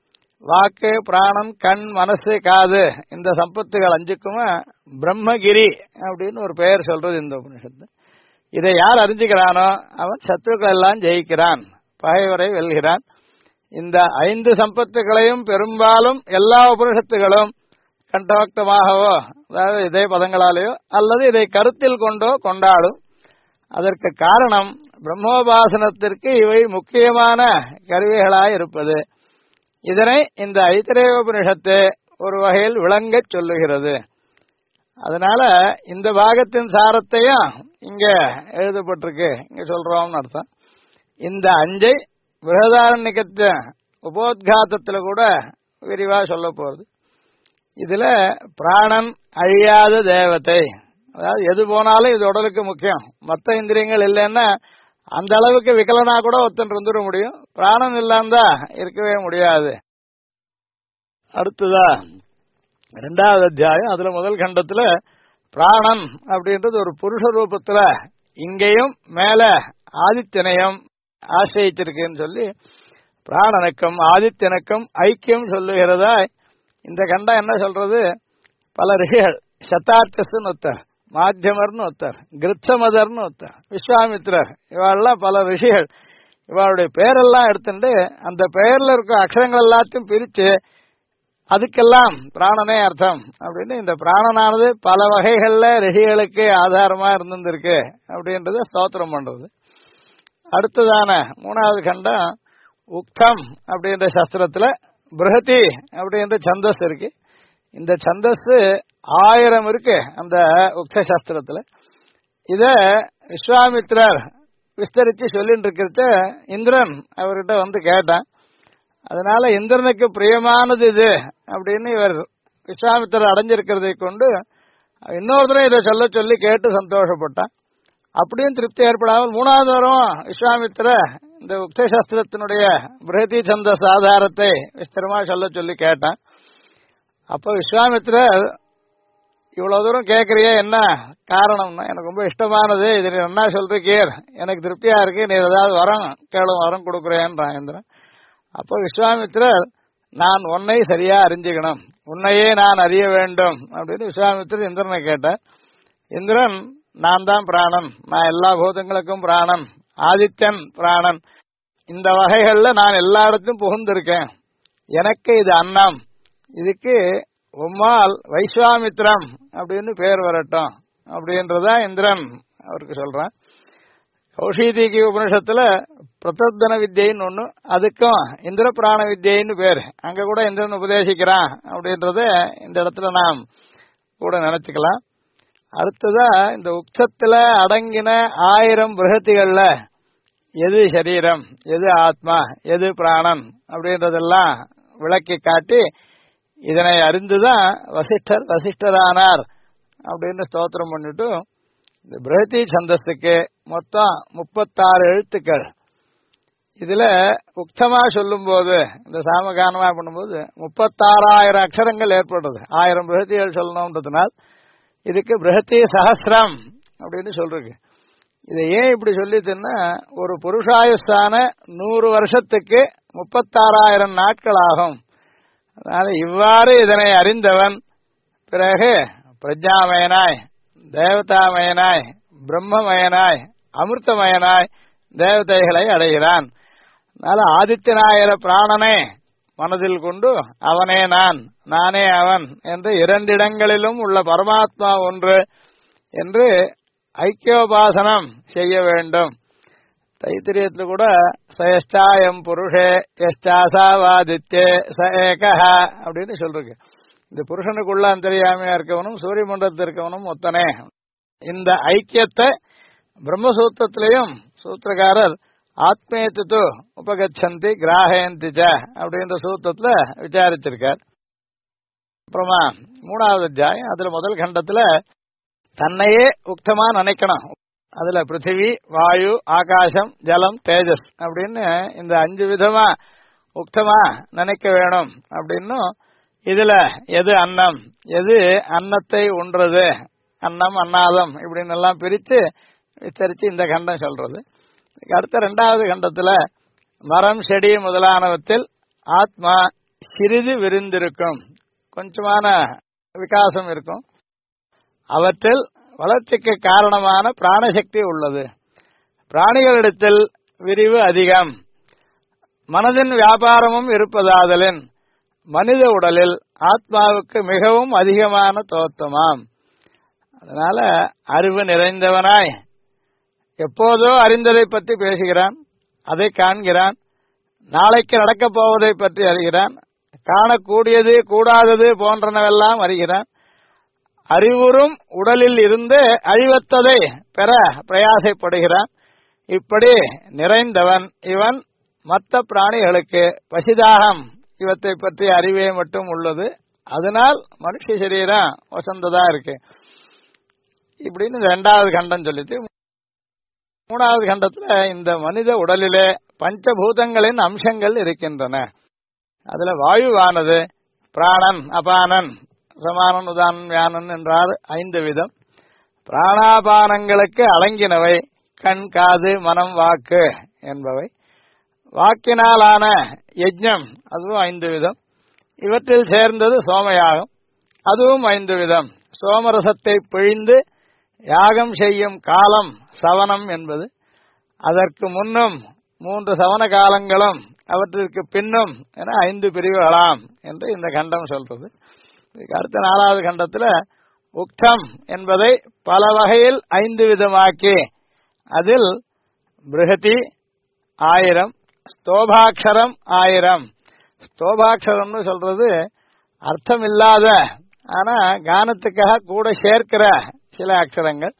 வாக்கு, பிராணம், கண், மனசு, காது இந்த சம்பத்துகள் 5க்குமே பிரம்மகிரி அப்படின்னு ஒரு பெயர் சொல்றது இந்த உபனிஷத்து. இதை யார் அறிஞ்சுக்கிறானோ அவன் சத்துருக்கள் எல்லாம் ஜெயிக்கிறான், பகைவரை வெல்கிறான். இந்த 5 சம்பத்துகளையும் பெரும்பாலும் எல்லா உபனிஷத்துகளும் கண்டோக்தமாகவோ, அதாவது இதே பதங்களாலேயோ அல்லது இதை கருத்தில் கொண்டோ கொண்டாடும். அதற்கு காரணம் பிரம்மோபாசனத்திற்கு இவை முக்கியமான கருவிகளாய் இருப்பது. இதனை இந்த ஐதரேயோபனிஷத்து ஒரு வகையில் விளங்கச் சொல்லுகிறது. அதனால இந்த பாகத்தின் சாரத்தையும் இங்க எழுதப்பட்டிருக்கு, இங்க சொல்றோம்னு அர்த்தம். இந்த 5 பிருஹதாரண்யகத்து உபோத்காதத்துல கூட விரிவா சொல்ல போறது. இதுல பிராணன் அழியாத தேவதை, அதாவது எது போனாலும் இது உடலுக்கு முக்கியம். மற்ற இந்திரியங்கள் இல்லைன்னா அந்த அளவுக்கு விகலனா கூட ஒருத்தன் இருந்துட முடியும், பிராணன் இல்லாந்தா இருக்கவே முடியாது. அடுத்ததா 2வது அத்தியாயம். அதுல முதல் கண்டத்துல பிராணன் அப்படின்றது ஒரு புருஷ ரூபத்துல இங்கேயும் மேல ஆதித்யனையும் ஆசிரியிச்சிருக்குன்னு சொல்லி பிராணனுக்கும் ஆதித்யனுக்கும் ஐக்கியம் சொல்லுகிறதா இந்த கண்டம் என்ன சொல்றது. பல ரிஷிகள், சதார்த்தஸ்ன்னு ஒருத்தர், மாத்தியமர்னு ஒருத்தர், கிருத்சமதர்னு ஒருத்தர், விஸ்வாமித்ரர், இவாளெல்லாம் பல ரிஷிகள். இவாளுடைய பெயரெல்லாம் எடுத்துட்டு அந்த பெயர்ல இருக்க அக்ஷரங்கள் எல்லாத்தையும் பிரிச்சு அதுக்கெல்லாம் பிராணனே அர்த்தம் அப்படின்னு இந்த பிராணனானது பல வகைகள்ல ரிஷிகளுக்கு ஆதாரமா இருந்திருக்கு அப்படின்றத ஸ்தோத்திரம் பண்றது. அடுத்ததான 3வது கண்டம் உக்தம் அப்படின்ற சாஸ்திரத்துல பிருஹதி அப்படின்ற சந்தஸ் இருக்கு. இந்த சந்தஸ் 1000 இருக்கு அந்த உக்த சாஸ்திரத்துல. இத விஸ்வாமித்ரர் விஸ்தரிச்சு சொல்லிட்டு இருக்கிறத இந்திரன் அவர்கிட்ட வந்து கேட்டான். அதனால இந்திரனுக்கு பிரியமானது இது அப்படின்னு இவர் விஸ்வாமித்திரர் அடைஞ்சிருக்கிறதை கொண்டு இன்னொருத்தரும் இதை சொல்ல சொல்லி கேட்டு சந்தோஷப்பட்டான். அப்படியும் திருப்தி ஏற்படாமல் 3வது வாரம் விஸ்வாமித்திர இந்த உக்த சாஸ்திரத்தினுடைய பிருஹதி சந்தஸ் ஆதாரத்தை விஸ்தரமா சொல்ல சொல்லி கேட்டான். அப்போ விஸ்வாமித்திரர் இவ்வளவு தூரம் கேட்கறியே, என்ன காரணம்னா, எனக்கு ரொம்ப இஷ்டமானது இது, நீ என்ன சொல்றீர், எனக்கு திருப்தியா இருக்கு, நீ ஏதாவது வரம் கேளும், வரம் கொடுக்குறேன்றான் இந்திரன். அப்போ விஸ்வாமித்திரர், நான் உன்னை சரியா அறிஞ்சுக்கணும், உன்னையே நான் அறிய வேண்டும் அப்படின்னு விஸ்வாமித்திரர் இந்திரனை கேட்டார். இந்திரன், நான் தான் பிராணன், நான் எல்லா பூதங்களுக்கும் பிராணன், ஆதித்யன் பிராணன், இந்த வகைகள்ல நான் எல்லா இடத்தும் புகுந்திருக்கேன், எனக்கு இது அன்னம், இதுக்கு உம்மால் வைஸ்வாமித்ரம் அப்படின்னு பேர் வரட்டும் அப்படின்றதா இந்திரன் அவருக்கு சொல்றான். கௌஷீதிகி உபனிஷத்துல பிரதர்தன வித்யின்னு ஒண்ணு, அதுக்கும் இந்திர பிராண வித்யின்னு பேர், அங்க கூட இந்திரன் உபதேசிக்கிறான் அப்படின்றத இந்த இடத்துல நாம் கூட நினைச்சுக்கலாம். அடுத்ததா இந்த உக்ஷத்துல அடங்கின 1000 பிருஹத்திகள்ல எது சரீரம், எது ஆத்மா, எது பிராணன் அப்படின்றதெல்லாம் விளக்கி காட்டி இதனை அறிந்துதான் வசிஷ்டரானார் அப்படின்னு ஸ்தோத்திரம் பண்ணிட்டு இந்த பிரஹதி சந்தஸுக்கு மொத்தம் 36 எழுத்துக்கள். இதுல உக்தமா சொல்லும் போது இந்த சாமகானமா பண்ணும்போது 36,000 அக்ஷரங்கள் ஏற்படுறது. 1000 பிரஹதிகள் சொல்லணும்ன்றதுனால் இதுக்கு பிரஹதி சஹஸ்ரம் அப்படின்னு சொல்றது. இதை ஏன் இப்படி சொல்லிட்டுன்னா ஒரு புருஷாயுஸ்தான 100 வருஷத்துக்கு 36,000 நாட்கள் ஆகும். அதனால இவ்வாறு இதனை அறிந்தவன் பிறகு பிரஜாமயனாய், தேவதாமயனாய், பிரம்மமயனாய், அமிர்தமயனாய் தேவதைகளை அடைகிறான். அதனால ஆதித்யநாயர பிராணனை மனதில் கொண்டு அவனே நான், நானே அவன் என்று 2 இடங்களிலும் உள்ள பரமாத்மா ஒன்று என்று ஐக்கியோபாசனம் செய்ய வேண்டும். தைத்திரியத்தில் கூட சயஷ்டாயம் புருஷே யஷ்டாசாவாதித்யே ச ஏகஹ அப்படின்னு சொல்றீங்க. இந்த புருஷனுக்குள்ள அந்தரியாமையா இருக்கவனும் சூரிய மண்டலத்தில் இருக்கவனும் ஒத்தனே. இந்த ஐக்கியத்தை பிரம்மசூத்திரத்திலையும் சூத்திரக்காரர் ஆத்மேத்து உபகச்சந்தி கிராஹயந்தி ச அப்படின்ற சூத்திரத்துல விசாரிச்சிருக்கார். அப்புறமா 3வது அத்தியாயம், அதுல முதல் கண்டத்துல தன்னையே உக்தமா நினைக்கணும். அதுல பிருத்திவி, வாயு, ஆகாசம், ஜலம், தேஜஸ் அப்படின்னு இந்த 5 விதமா உக்தமா நினைக்க வேணும் அப்படின்னு. இதுல எது அன்னம், எது அன்னத்தை உண்றது, அன்னம் அன்னாதம் இப்படின்னு எல்லாம் பிரிச்சு விஸ்தரிச்சு இந்த கண்டம் சொல்றது. அடுத்த 2வது கண்டத்துல மரம், செடி முதலானவற்றில் ஆத்மா சிறிது விரிந்திருக்கும், கொஞ்சமான விகாசம் இருக்கும். அவற்றில் வளர்ச்சிக்கு காரணமான பிராணசக்தி உள்ளது. பிராணிகளிடத்தில் விரிவு அதிகம், மனதின் வியாபாரமும் இருப்பதாதலின் மனித உடலில் ஆத்மாவுக்கு மிகவும் அதிகமான தோற்றமாம். அதனால அறிவு நிறைந்தவனாய் எப்போதோ அறிந்ததை பற்றி பேசுகிறான், அதை காண்கிறான். நாளைக்கு நடக்கப் போவதை பற்றி அறிகிறான். காணக்கூடியது கூடாதது போன்றனவெல்லாம் அறிகிறான். அறிவுறும் உடலில் இருந்து அழிவத்ததை பெற பிரயாசப்படுகிறான். இப்படி நிறைந்தவன் இவன். மற்ற பிராணிகளுக்கு பசிதாகம் இவற்றை பற்றி அறிவே மட்டும் உள்ளது. அதனால் மனுஷ சரீரம் வசந்ததா இருக்கு இப்படின்னு 2வது கண்டம் சொல்லிட்டு 3வது கண்டத்துல இந்த மனித உடலிலே பஞ்சபூதங்களின் அம்சங்கள் இருக்கின்றன. அதுல வாயுவானது பிராணன், அபானன், சமானன், உதானன், வியானன் என்றார் 5 விதம். பிராணாபானங்களுக்கு அடங்கினவை கண், காது, மனம், வாக்கு என்பவை. வாக்கினாலான யஜ்ஞம் அதுவும் 5 விதம். இவற்றில் சேர்ந்தது சோமயாகம், அதுவும் 5 விதம். சோமரசத்தை பிழிந்து யாகம் செய்யும் காலம் சவனம் என்பது. அதற்கு முன்னும் 3 சவன காலங்களும் அவற்றிற்கு பின்னும் என 5 பிரிவுகளாம் என்று இந்த கண்டம் சொல்றது. அடுத்த 4வது கண்டத்துல உக்தம் என்பதை பல வகையில் 5 விதமாக்கி அதில் பிருஹதி 1000, ஸ்தோபாட்சரம் 1000. ஸ்தோபாட்சரம்னு சொல்றது அர்த்தம் இல்லாத ஆனா கானத்துக்காக கூட சேர்க்கிற சில அக்ஷரங்கள்.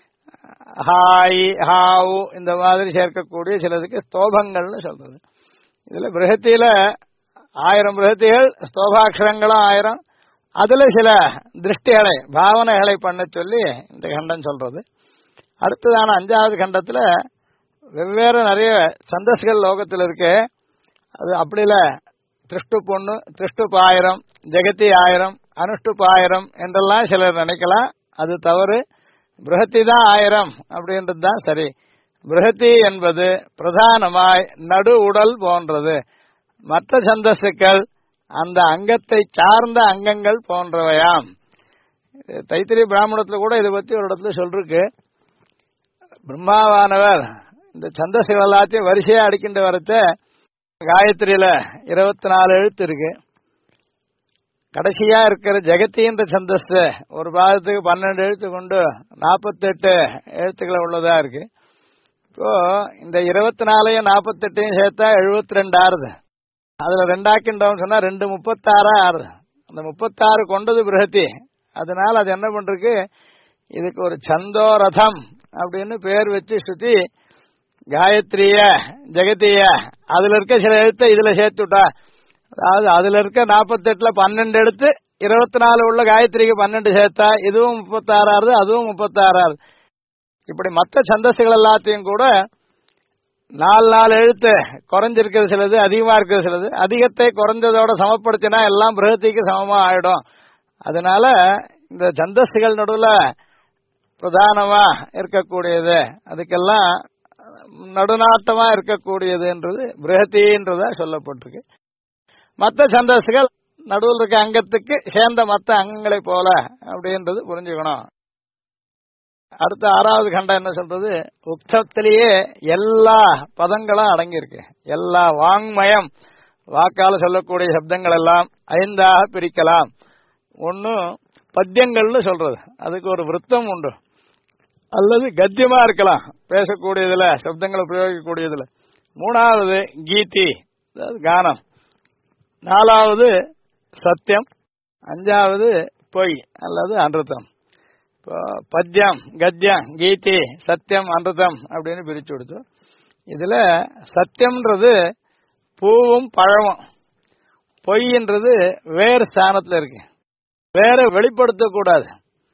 ஹாய், ஹாவு இந்த மாதிரி சேர்க்கக்கூடிய சிலதுக்கு ஸ்தோபங்கள்னு சொல்றது. இதுல பிருஹத்தியில 1000 பிருஹத்திகள், ஸ்தோபாட்சரங்களும் 1000. அதுல சில திருஷ்டிகளை பாவனைகளை பண்ண சொல்லி இந்த கண்டம் சொல்றது. அடுத்ததான 5வது கண்டத்துல வெவ்வேறு நிறைய சந்தஸ்கள் லோகத்தில் இருக்கு. அது அப்படி இல்ல, திருஷ்டுப் 1, திருஷ்டுப் 1000, ஜெகதி 1000, அனுஷ்டுப் 1000 என்றெல்லாம் சிலர் நினைக்கலாம். அது தவறு. பிருஹத்தி தான் 1000 அப்படின்றது தான் சரி. பிருஹத்தி என்பது பிரதானமாய் நடு உடல் போன்றது. மற்ற சந்தஸ்கள் அந்த அங்கத்தை சார்ந்த அங்கங்கள் போன்றவையாம். தைத்திரிய பிராமணத்துல கூட இதை பத்தி ஒரு இடத்துல சொல்லிருக்கு. பிரம்மாவானவர் இந்த சந்தஸ்கள் எல்லாத்தையும் வரிசையா அடிக்கின்ற வரத்த காயத்ரியில 24 எழுத்து இருக்கு. கடைசியா இருக்கிற ஜெகத்தின்ற சந்தஸ் ஒரு பாதத்துக்கு 12 எழுத்து கொண்டு 48 எழுத்துக்களை உள்ளதா இருக்கு. இப்போ இந்த 24 48 சேர்த்தா 72 ஆறுது. அதுல 2 ஆக்கின்றோம் சொன்னா 2 36 ஆறுது. அந்த 36 கொண்டது பிருஹத்தி. அதனால அது என்ன பண்றது, இதுக்கு ஒரு சந்தோரதம் அப்படின்னு பேர் வச்சு ஸ்ருதி காயத்ரிய ஜெகதிய அதுல இருக்க சில எழுத்தை இதுல சேர்த்துட்டா அதாவது அதுல இருக்க 48ல 12 எடுத்து 24 உள்ள காயத்ரிக்கு 12 சேர்த்தா இதுவும் 36 ஆறுது, அதுவும் 36 ஆறுது. இப்படி மற்ற சந்தஸ்கள் எல்லாத்தையும் கூட 4 எழுத்து குறைஞ்சிருக்கிறது சிலது, அதிகமா இருக்கிறது சிலது. அதிகத்தை குறைஞ்சதோட சமப்படுத்தினா எல்லாம் பிரகதிக்கு சமமா ஆயிடும். அதனால இந்த சந்தஸ்கள் நடுவுல பிரதானமா இருக்கக்கூடியது, அதுக்கெல்லாம் நடுநாட்டமா இருக்கக்கூடியதுன்றது பிரகதின்றதா சொல்லப்பட்டிருக்கு. மற்ற சந்தஸ்கள் நடுவில் இருக்க அங்கத்துக்கு சேர்ந்த மற்ற அங்கங்களை போல அப்படின்றது புரிஞ்சுக்கணும். அடுத்த 6வது கண்டம் என்ன சொல்றது? உக்தத்திலேயே எல்லா பதங்களும் அடங்கியிருக்கு. எல்லா வாங்மயம், வாக்கால சொல்லக்கூடிய சப்தங்கள் எல்லாம் 5ஆக பிரிக்கலாம். ஒன்னு பத்தியங்கள்னு சொல்றது, அதுக்கு ஒரு விருத்தம் உண்டு. அல்லது கத்தியமா இருக்கலாம், பேசக்கூடியதுல சப்தங்களை பிரயோகிக்கக்கூடியதுல. 3வது கீதி, கானம். 4வது சத்தியம். 5வது பொய் அல்லது அன்றுத்தம். பத்தியம், கத்தியம், கீதி, சத்தியம், அன்றுத்தம் அப்படின்னு பிரிச்சு கொடுத்து, இதுல சத்தியம்ன்றது பூவும் பழமும், பொய்ன்றது வேறு ஸ்தானத்துல இருக்கு. வேற வெளிப்படுத்தக்கூடாது.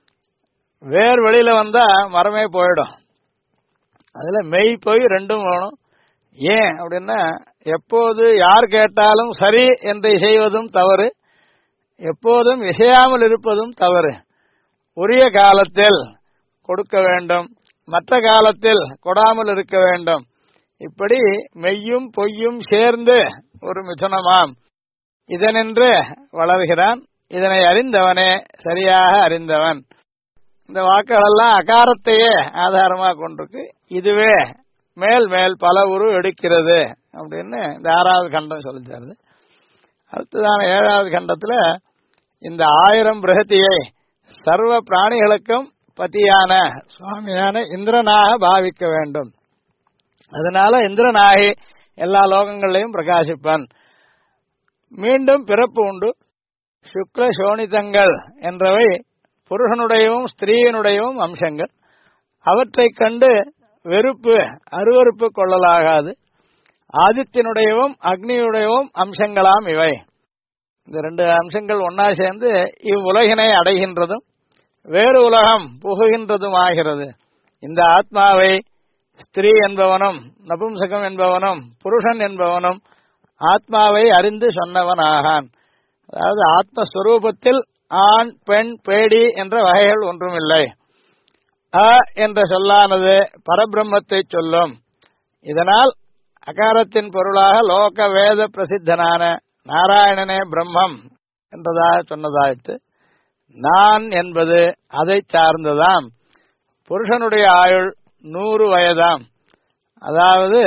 வேர் வெளியில வந்தா மரமே போயிடும். அதுல மெய் பொய் ரெண்டும் வேணும். ஏன் அப்படின்னா, எப்போது யார் கேட்டாலும் சரி என்று செய்வதும் தவறு, எப்போதும் இசையாமல் இருப்பதும் தவறு. உரிய காலத்தில் கொடுக்க வேண்டும், மற்ற காலத்தில் கொடாமல் இருக்க வேண்டும். இப்படி மெய்யும் பொய்யும் சேர்ந்து ஒரு மிதுனமாம். இதனின்று வளர்கிறான், இதனை அறிந்தவனே சரியாக அறிந்தவன். இந்த வாக்குகளெல்லாம் அகாரத்தையே ஆதாரமாக கொண்டிருக்கு. இதுவே மேல் மேல் பல உரு எடுக்கிறது அப்படின்னு இந்த 6வது கண்டம் சொல்லித்தருது. அடுத்ததான 7வது கண்டத்துல இந்த 1000 பிரகதியை சர்வ பிராணிகளுக்கும் பதியான சுவாமியான இந்திரனாக பாவிக்க வேண்டும். அதனால இந்திரனாகி எல்லா லோகங்களையும் பிரகாசிப்பன். மீண்டும் பிறப்பு உண்டு. சுக்ல சோனிதங்கள் என்றவை புருஷனுடையவும் ஸ்திரீயினுடையவும் அம்சங்கள். அவற்றை கண்டு வெறுப்பு அருவறுப்பு கொள்ளலாகாது. ஆதித்யனுடையவும் அக்னியுடையவும் அம்சங்களாம் இவை. இந்த 2 அம்சங்கள் ஒன்னா சேர்ந்து இவ்வுலகினை அடைகின்றதும் வேறு உலகம் புகுகின்றதும் ஆகிறது. இந்த ஆத்மாவை ஸ்திரீ என்பவனும் நபும்சகம் என்பவனும் புருஷன் என்பவனும் ஆத்மாவை அறிந்து சொன்னவனாகான். அதாவது ஆத்மஸ்வரூபத்தில் ஆண் பெண் பேடி என்ற வகைகள் ஒன்றுமில்லை. அ என்ற சொல்லானது பரபிரம்மத்தை சொல்லும். இதனால் அகாரத்தின் பொருளாக லோக வேத பிரசித்தனான நாராயணனே பிரம்மம் என்றதாக சொன்னதாயிற்று. நான் என்பது அதை சார்ந்ததாம். புருஷனுடைய ஆயுள் 100 வயதாம். அதாவது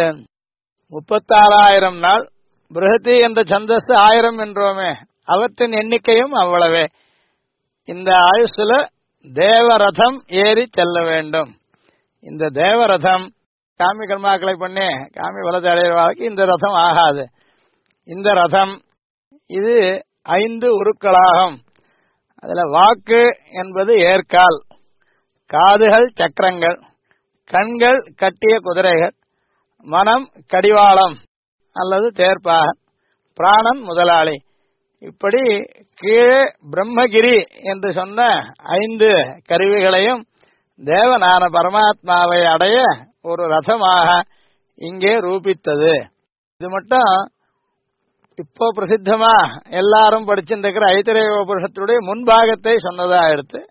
36,000 நாள். பிருஹதி என்ற சந்தஸ் 1000 என்றோமே, அவற்றின் எண்ணிக்கையும் அவ்வளவே. இந்த ஆயுசுல தேவரதம் ஏறி செல்ல வேண்டும். இந்த தேவரதம் காமி கர்மாக்களை பண்ணி காமி வலது அடைவாருக்கு இந்த ரதம் ஆகாது. இந்த ரதம் இது 5 உருக்களாகும். அதுல வாக்கு என்பது ஏற்கால், காதுகள் சக்கரங்கள், கண்கள் கட்டிய குதிரைகள், மனம் கடிவாளம் அல்லது தேர்ப்பாக, பிராணன் முதலாளி. இப்படி கீழே பிரம்மகிரி என்று சொன்ன 5 கருவிகளையும் தேவனான பரமாத்மாவை அடைய ஒரு ரதமாக இங்கே ரூபித்தது. இது மட்டும் இப்போ பிரசித்தமா எல்லாரும் படிச்சுருக்கிற ஐத்திரேய உபனிஷத்துடைய முன்பாகத்தை சொன்னதா எடுத்து,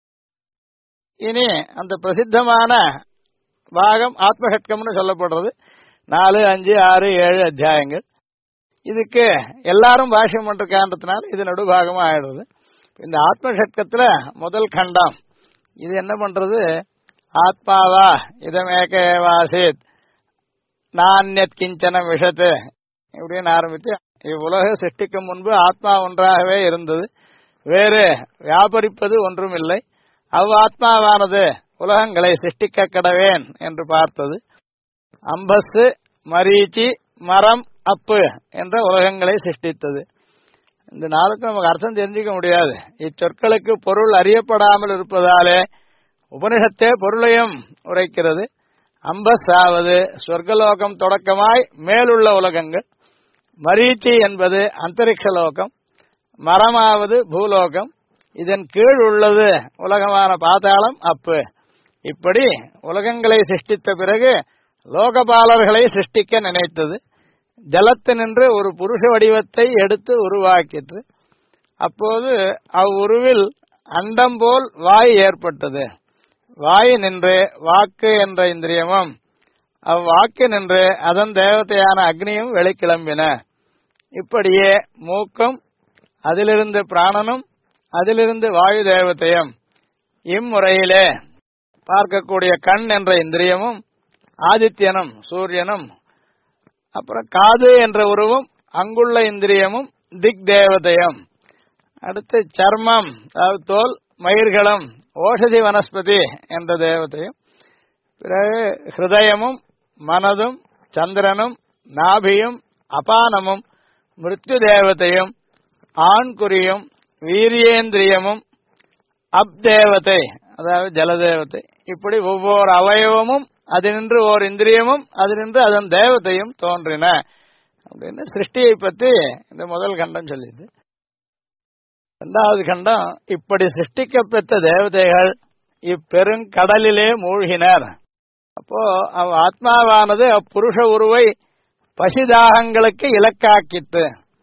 இனி அந்த பிரசித்தமான பாகம் ஆத்மஷட்கம்னு சொல்லப்படுறது. 4, 5, 6, 7 அத்தியாயங்கள். இதுக்கு எல்லாரும் பாஷ்யம் பண்றதுனால இது நடுபாகமா ஆயிடுது. இந்த ஆத்மஷட்கத்துல முதல் கண்டம் இது என்ன பண்றது? ஆத்மாவா இதமேக ஏவாசித் நான்யத் கிஞ்சன விஷத்து இப்படின்னு ஆரம்பித்து, இவ்வுலக சிருஷ்டிக்கும் முன்பு ஆத்மா ஒன்றாகவே இருந்தது, வேறு வியாபரிப்பது ஒன்றும் இல்லை. ஆத்மாவானது உலகங்களை சிருஷ்டிக்க கடவேன் என்று பார்த்தது. அம்பஸ், மரீச்சி, மரம், அப்பு என்ற உலகங்களை சிருஷ்டித்தது. இந்த நாளுக்கு நமக்கு அர்த்தம் தெரிஞ்சிக்க முடியாது. இச்சொற்களுக்கு பொருள் அறியப்படாமல் இருப்பதாலே உபனிஷத்தே பொருளையும் உரைக்கிறது. அம்பஸ் ஆவது சொர்க்கலோகம் தொடக்கமாய் மேலுள்ள உலகங்கள், மரீச்சி என்பது அந்தரிக்ஷ லோகம், மரமாவது பூலோகம், இதன் கீழ் உள்ளது உலகமான பாதாளம் அப்பு. இப்படி உலகங்களை சிருஷ்டித்த பிறகு லோகபாலர்களை சிருஷ்டிக்க நினைத்தது. ஜலத்தினின்று ஒரு புருஷ வடிவத்தை எடுத்து உருவாக்கிற்று. அப்போது அவ்வுருவில் அண்டம் போல் வாய் ஏற்பட்டது. வாய் நின்று வாக்கு என்ற இந்திரியமும் அவ்வாக்கு நின்று அதன் தேவதையான அக்னியும் வெளிக்கிளம்பின. இப்படியே மூக்கும் அதிலிருந்து பிராணனும் அதிலிருந்து வாயு தேவதையும், இம்முறையிலே பார்க்கக்கூடிய கண் என்ற இந்திரியமும் ஆதித்யனும் சூரியனும், அப்புறம் காது என்ற உருவும் அங்குள்ள இந்திரியமும் திக் தேவதையும், அடுத்து சர்மம் அதாவது தோல் மயிர்களும் ஓஷதி வனஸ்பதி என்ற தேவதையும், பிறகு ஹிருதயமும் மனதும் சந்திரனும் நாபியும் அபானமும் மிருத்யு தேவதையும் ஆண்குறியும் வீரியேந்திரியமும் அப்தேவதை அதாவது ஜலதேவதை, இப்படி ஒவ்வொரு அவயவமும் அதினின்று ஓர் இந்திரியமும் அதினின்று அதன் தேவதையும் தோன்றின அப்படின்னு சிருஷ்டியை பற்றி இந்த முதல் கண்டம் சொல்லிது. இரண்டாவது கண்டம், இப்படி சிருஷ்டிக்கப்பெற்ற தேவதைகள் இப்பெருங்கடலிலே மூழ்கினர். அப்போ ஆத்மாவானது அப்புருஷ உருவை பசிதாகங்களுக்கு இலக்காக்கிட்டு,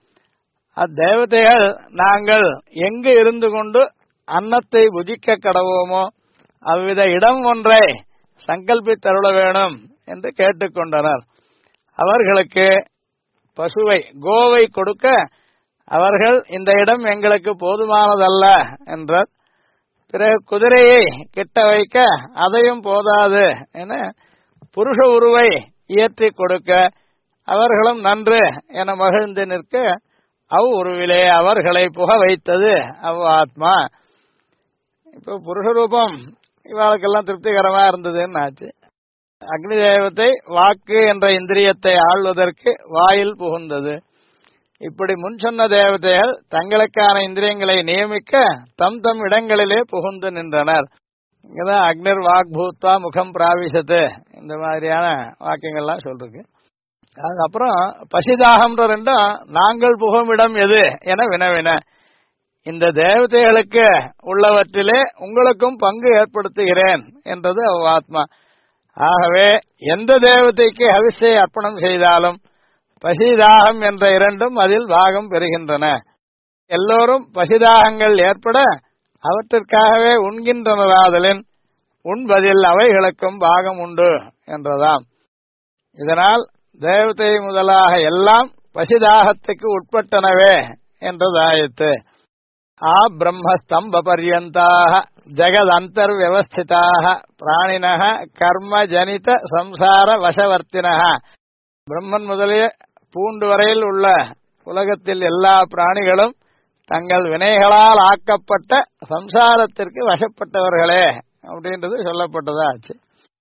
அத்தேவதைகள் நாங்கள் எங்கு இருந்து கொண்டு அன்னத்தை புஜிக்க கடவோமோ அவ்வித இடம் ஒன்றை சங்கல்பித்தருள வேணும் என்று கேட்டுக்கொண்டனர். அவர்களுக்கு பசுவை கோவை கொடுக்க அவர்கள் இந்த இடம் எங்களுக்கு போதுமானதல்ல என்றார். பிறகு குதிரையை கிட்ட வைக்க அதையும் போதாது என புருஷ உருவை இயற்றி கொடுக்க அவர்களும் நன்று என மகிழ்ந்து நிற்க அவ் உருவிலே அவர்களை புக வைத்தது அவ் ஆத்மா. இப்போ புருஷ ரூபம் இவளுக்கெல்லாம் திருப்திகரமா இருந்ததுன்னு ஆச்சு. அக்னி தேவத்தை வாக்கு என்ற இந்திரியத்தை ஆள்வதற்கு வாயில் புகுந்தது. இப்படி முன் சொன்ன தேவதைகள் தங்களுக்கான இந்திரியங்களை நியமிக்க தம் தம் இடங்களிலே புகுந்து நின்றனர். இங்கதான் அக்னிர் வாக் பூத்வா முகம் பிராவிசத்து இந்த மாதிரியான வாக்கியங்கள்லாம் சொல்றது. அதுக்கப்புறம் பசிதாகம்ன்ற ரெண்டும் நாங்கள் புகும் இடம் எது என வினவின. இந்த தேவதைகளுக்கு உள்ளவற்றிலே உங்களுக்கும் பங்கு ஏற்படுத்துகிறேன் என்றது ஆத்மா. ஆகவே எந்த தேவதைக்கு ஹவிஸை அர்ப்பணம் செய்தாலும் பசிதாகம் என்ற இரண்டும் அதில் பாகம் பெறுகின்றன. எல்லோரும் பசிதாகங்கள் ஏற்பட அவற்றிற்காகவே உண்கின்றனராதலின் உண்பதில் அவைகளுக்கும் பாகம் உண்டு என்றதாம். இதனால் தேவதை முதலாக எல்லாம் பசிதாகத்துக்கு உட்பட்டனவே என்றதாயிற்று. ஆ பிரம்மஸ்தம்ப பர்யந்தாக ஜெகத் அந்தர் வியவஸ்திதாக பிராணினக கர்ம ஜனித சம்சார வசவர்த்தினக. பிரம்மன் முதலிய பூண்டு வரையில் உள்ள உலகத்தில் எல்லா பிராணிகளும் தங்கள் வினைகளால் ஆக்கப்பட்ட சம்சாரத்திற்கு வசப்பட்டவர்களே அப்படின்றது சொல்லப்பட்டதா ஆச்சு.